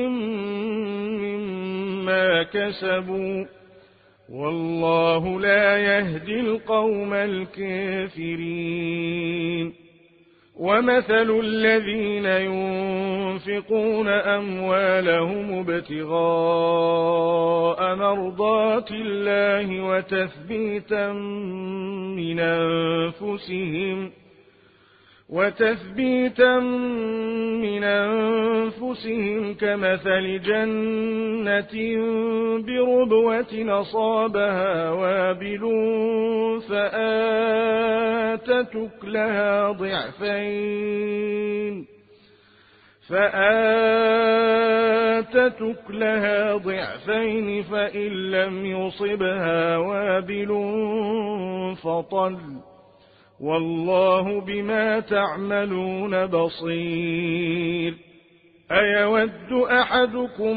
مما كسبوا والله لا يهدي القوم الكافرين. ومثل الذين ينفقون أموالهم ابتغاء مرضات الله وتثبيتا من أنفسهم كمثل جنة بربوة أصابها وابل فآتت أكلها ضعفين فإن لم يصبها وابل فطل والله بما تعملون بصير. أيود أحدكم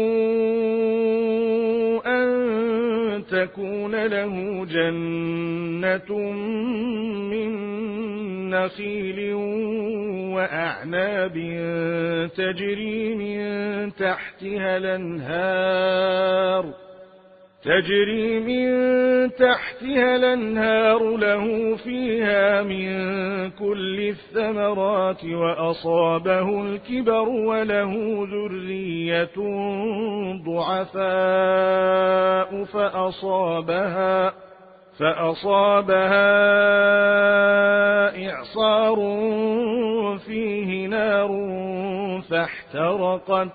أن تكون له جنة من نخيل وأعناب تجري من تحتها الأنهار له فيها من كل الثمرات وأصابه الكبر وله ذرية ضعفاء فأصابها إعصار فيه نار فاحترقت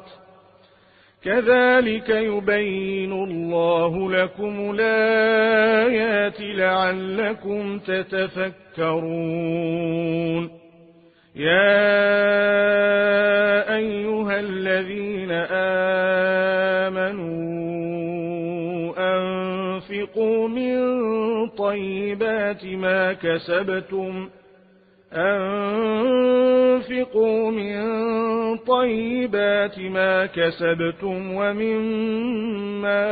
كذلك يبين الله لكم الآيات لعلكم تتفكرون. يا أيها الذين آمنوا أنفقوا من طيبات ما كسبتم ومما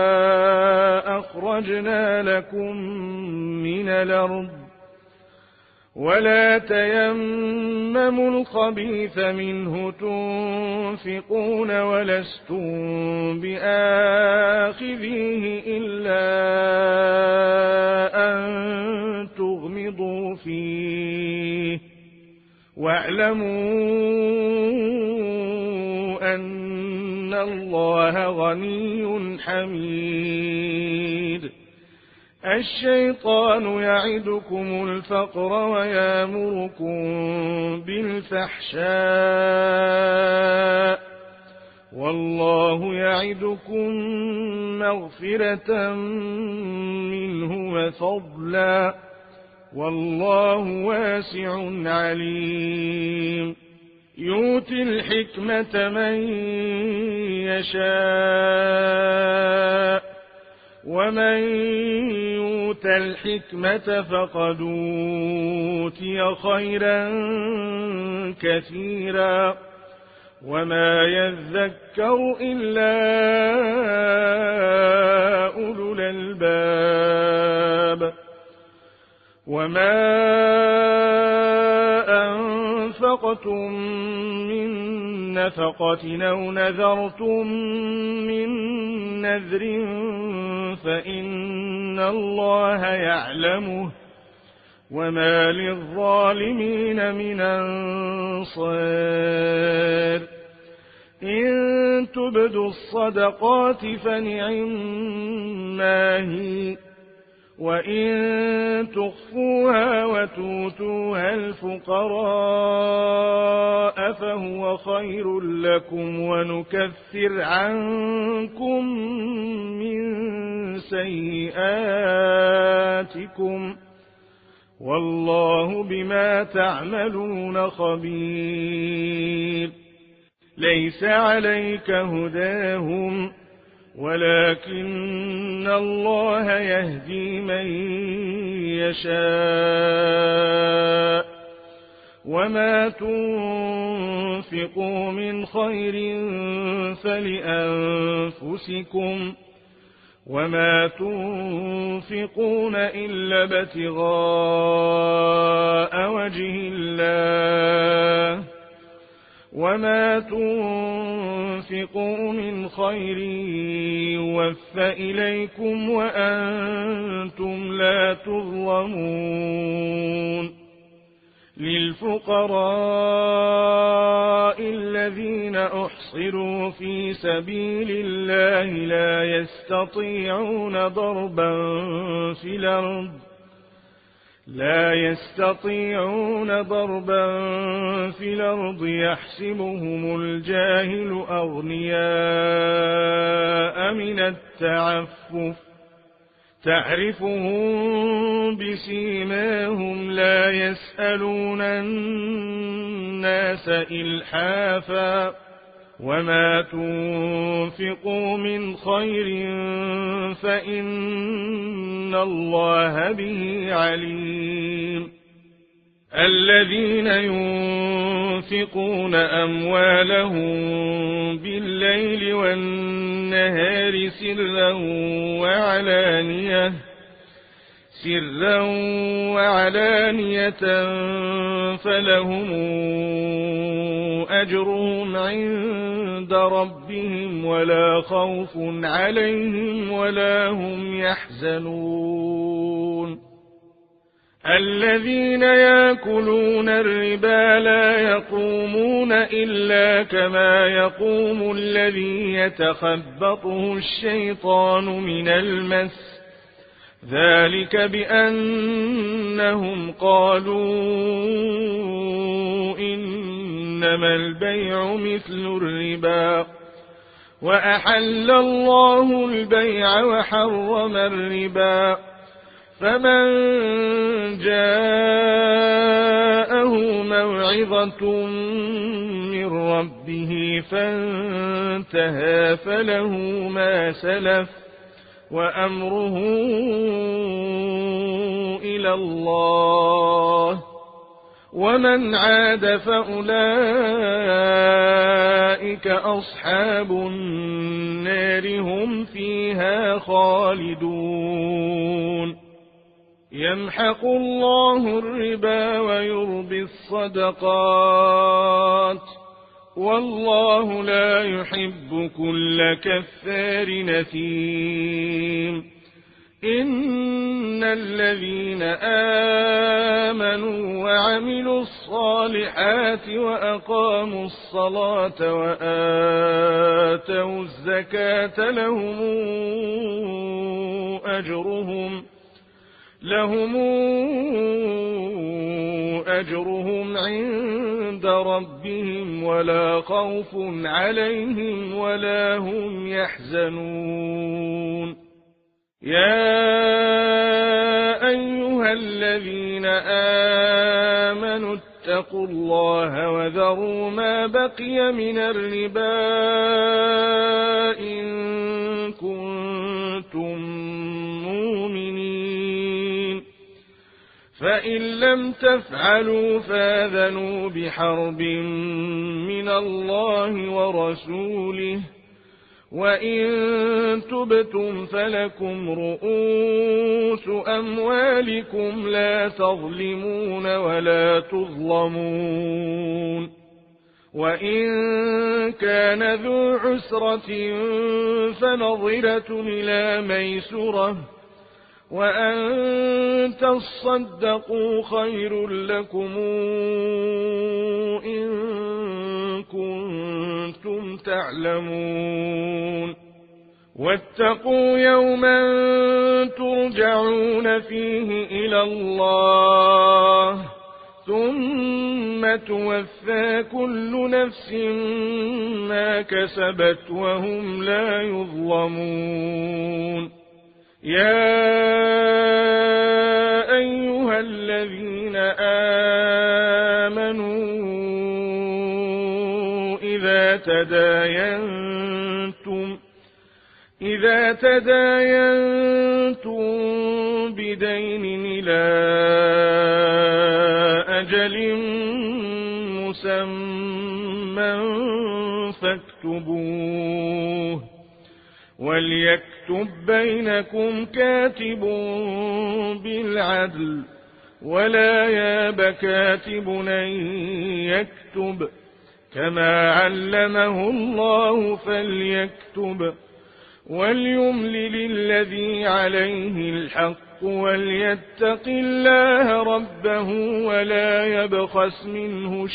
أخرجنا لكم من الأرض ولا تيمموا الخبيث منه تنفقون ولستم بآخذيه إلا أن تغمضوا فيه واعلموا أن الله غني حميد. الشيطان يعدكم الفقر ويأمركم بالفحشاء والله يعدكم مغفرة منه وفضلا والله واسع عليم. يؤتي الحكمة من يشاء ومن يؤت الحكمة فقد أوتي خيرا كثيرا وما يذكر إلا أولو الألباب. وما أنفقتم من نفقة أو نذرتم من نذر فإن الله يعلمه وما للظالمين من أنصار إن تبدوا الصدقات فنعما هي وإن تخفوها وتؤتوها الفقراء فهو خير لكم ونكفر عنكم من سيئاتكم والله بما تعملون خبير ليس عليك هداهم ولكن الله يهدي من يشاء وما تنفقوا من خير فلأنفسكم وما تنفقون إلا ابتغاء وجه الله وما تنفقوا من خير يوفى إليكم وأنتم لا تظلمون للفقراء الذين أحصروا في سبيل الله لا يستطيعون ضربا في الأرض يحسبهم الجاهل أغنياء من التعفف تعرفهم بسيماهم لا يسألون الناس إلحافا وما تنفقوا من خير فإن الله به عليم الذين ينفقون أموالهم بالليل والنهار سرا وعلانية فلهم أجرهم عند ربهم ولا خوف عليهم ولا هم يحزنون الذين يأكلون الربا لا يقومون إلا كما يقوم الذي يتخبطه الشيطان من المس ذلك بأنهم قالوا إنما البيع مثل الربا وأحل الله البيع وحرم الربا فمن جاءه موعظة من ربه فانتهى فله ما سلف وأمره إلى الله ومن عاد فأولئك أصحاب النار هم فيها خالدون يمحق الله الربا ويربي الصدقات والله لا يحب كل كفار نثيم إن الذين آمنوا وعملوا الصالحات وأقاموا الصلاة وآتوا الزكاة لهم أجرهم عند ربهم ولا خوف عليهم ولا هم يحزنون يا أيها الذين آمنوا اتقوا الله وذروا ما بقي من الربا إن كنتم مؤمنين فإن لم تفعلوا فآذنوا بحرب من الله ورسوله وإن تبتم فلكم رؤوس أموالكم لا تظلمون ولا تظلمون وإن كان ذو عسرة فنظرة إلى ميسرة وأن تصدقوا خير لكم إن كنتم تعلمون واتقوا يوما ترجعون فيه إلى الله ثم توفى كل نفس ما كسبت وهم لا يظلمون يا أيها الذين آمنوا إذا تداينتم بدين إلى أجل مسمى فاكتبوه وليكتب بينكم كاتب بالعدل ولا ياب كاتب أن يكتب كما علمه الله فليكتب وليملل الذي عليه الحق وليتق الله ربه ولا يبخس منه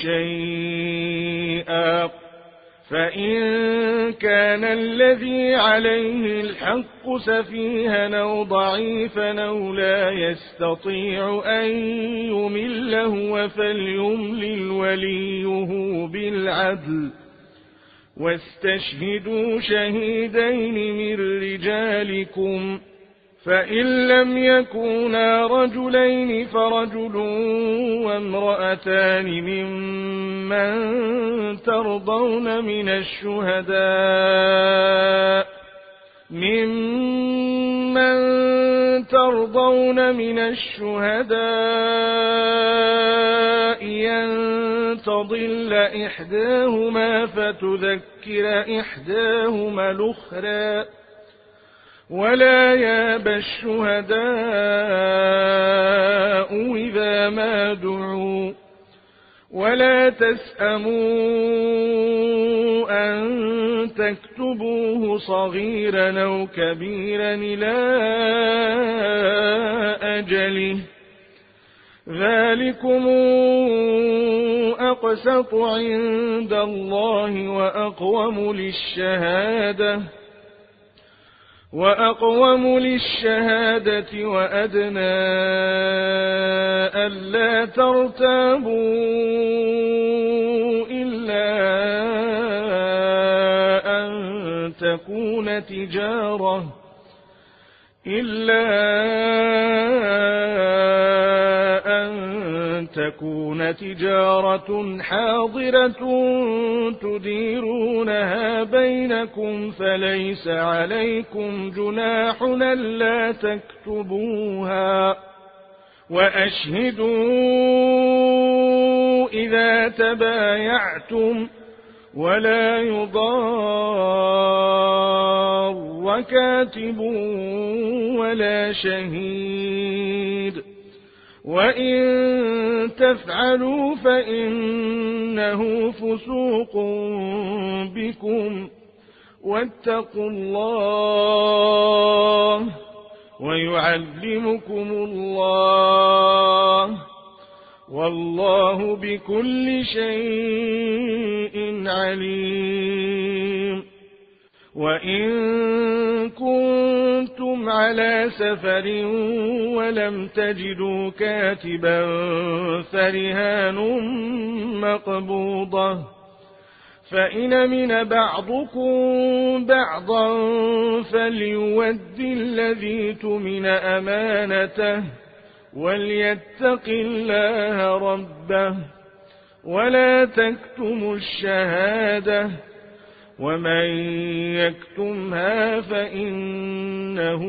شيئا فإن كان الذي عليه الحق سفيها أو ضعيفا أو لا يستطيع أن يمله فليملل وليه بالعدل واستشهدوا شهيدين من رجالكم فإن لم يكونا رجلين فرجل وامرأتان ممن ترضون من الشهداء أن تضل إحداهما فتذكر إحداهما الأخرى ولا ياب الشهداء إذا ما دعوا ولا تسأموا أن تكتبوه صغيرا أو كبيرا إلى أجله ذلكم أقسط عند الله وأقوم للشهادة وأدنى ألا ترتابوا إلا أن تكون تجارة حاضرة تديرونها بينكم فليس عليكم جناح ألا تكتبوها وأشهدوا إذا تبايعتم ولا يضار كاتب ولا شهيد وإن تفعلوا فإنه فسوق بكم واتقوا الله ويعلمكم الله والله بكل شيء عليم وإن كنتم على سفر ولم تجدوا كاتبا فرهان مقبوضة فإن أمن بعضكم بعضا فليؤد الذي اؤتمن أمانته وليتق الله ربه ولا تكتموا الشهادة ومن يكتمها فإنه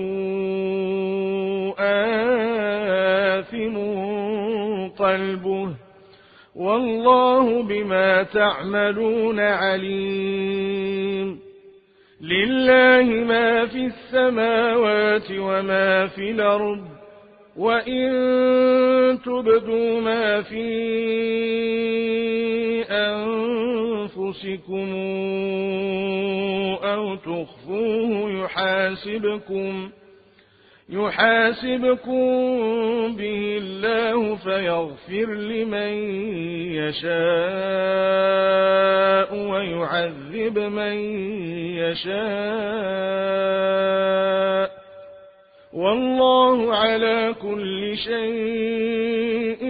آثم قلبه والله بما تعملون عليم لله ما في السماوات وما في الأرض وإن تبدوا ما في أنفسكم أو تخفوه يحاسبكم به الله فيغفر لمن يشاء ويعذب من يشاء والله على كل شيء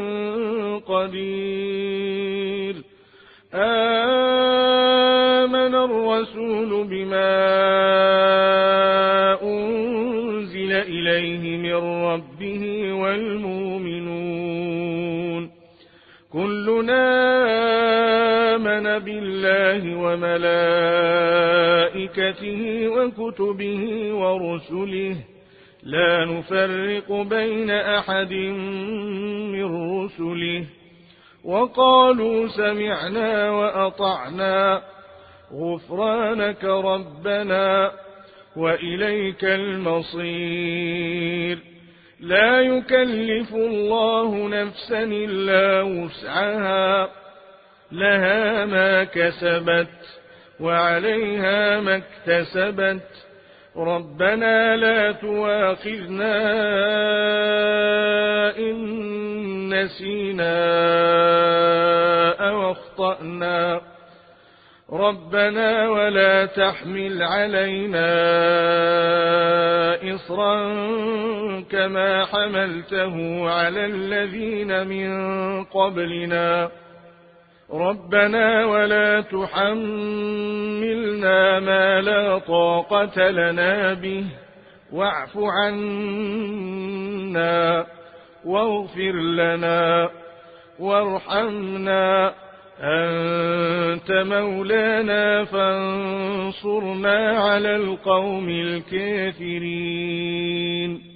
قدير. آمن الرسول بما أنزل إليه من ربه والمؤمنون كلنا آمن بالله وملائكته وكتبه ورسله لا نفرق بين أحد من رسله وقالوا سمعنا وأطعنا غفرانك ربنا وإليك المصير. لا يكلف الله نفسا إلا وسعها لها ما كسبت وعليها ما اكتسبت ربنا لا تؤاخذنا إن نسينا أو أخطأنا ربنا ولا تحمل علينا إصرا كما حملته على الذين من قبلنا ربنا ولا تحملنا ما لا طاقة لنا به واعف عنا واغفر لنا وارحمنا أنت مولانا فانصرنا على القوم الكافرين.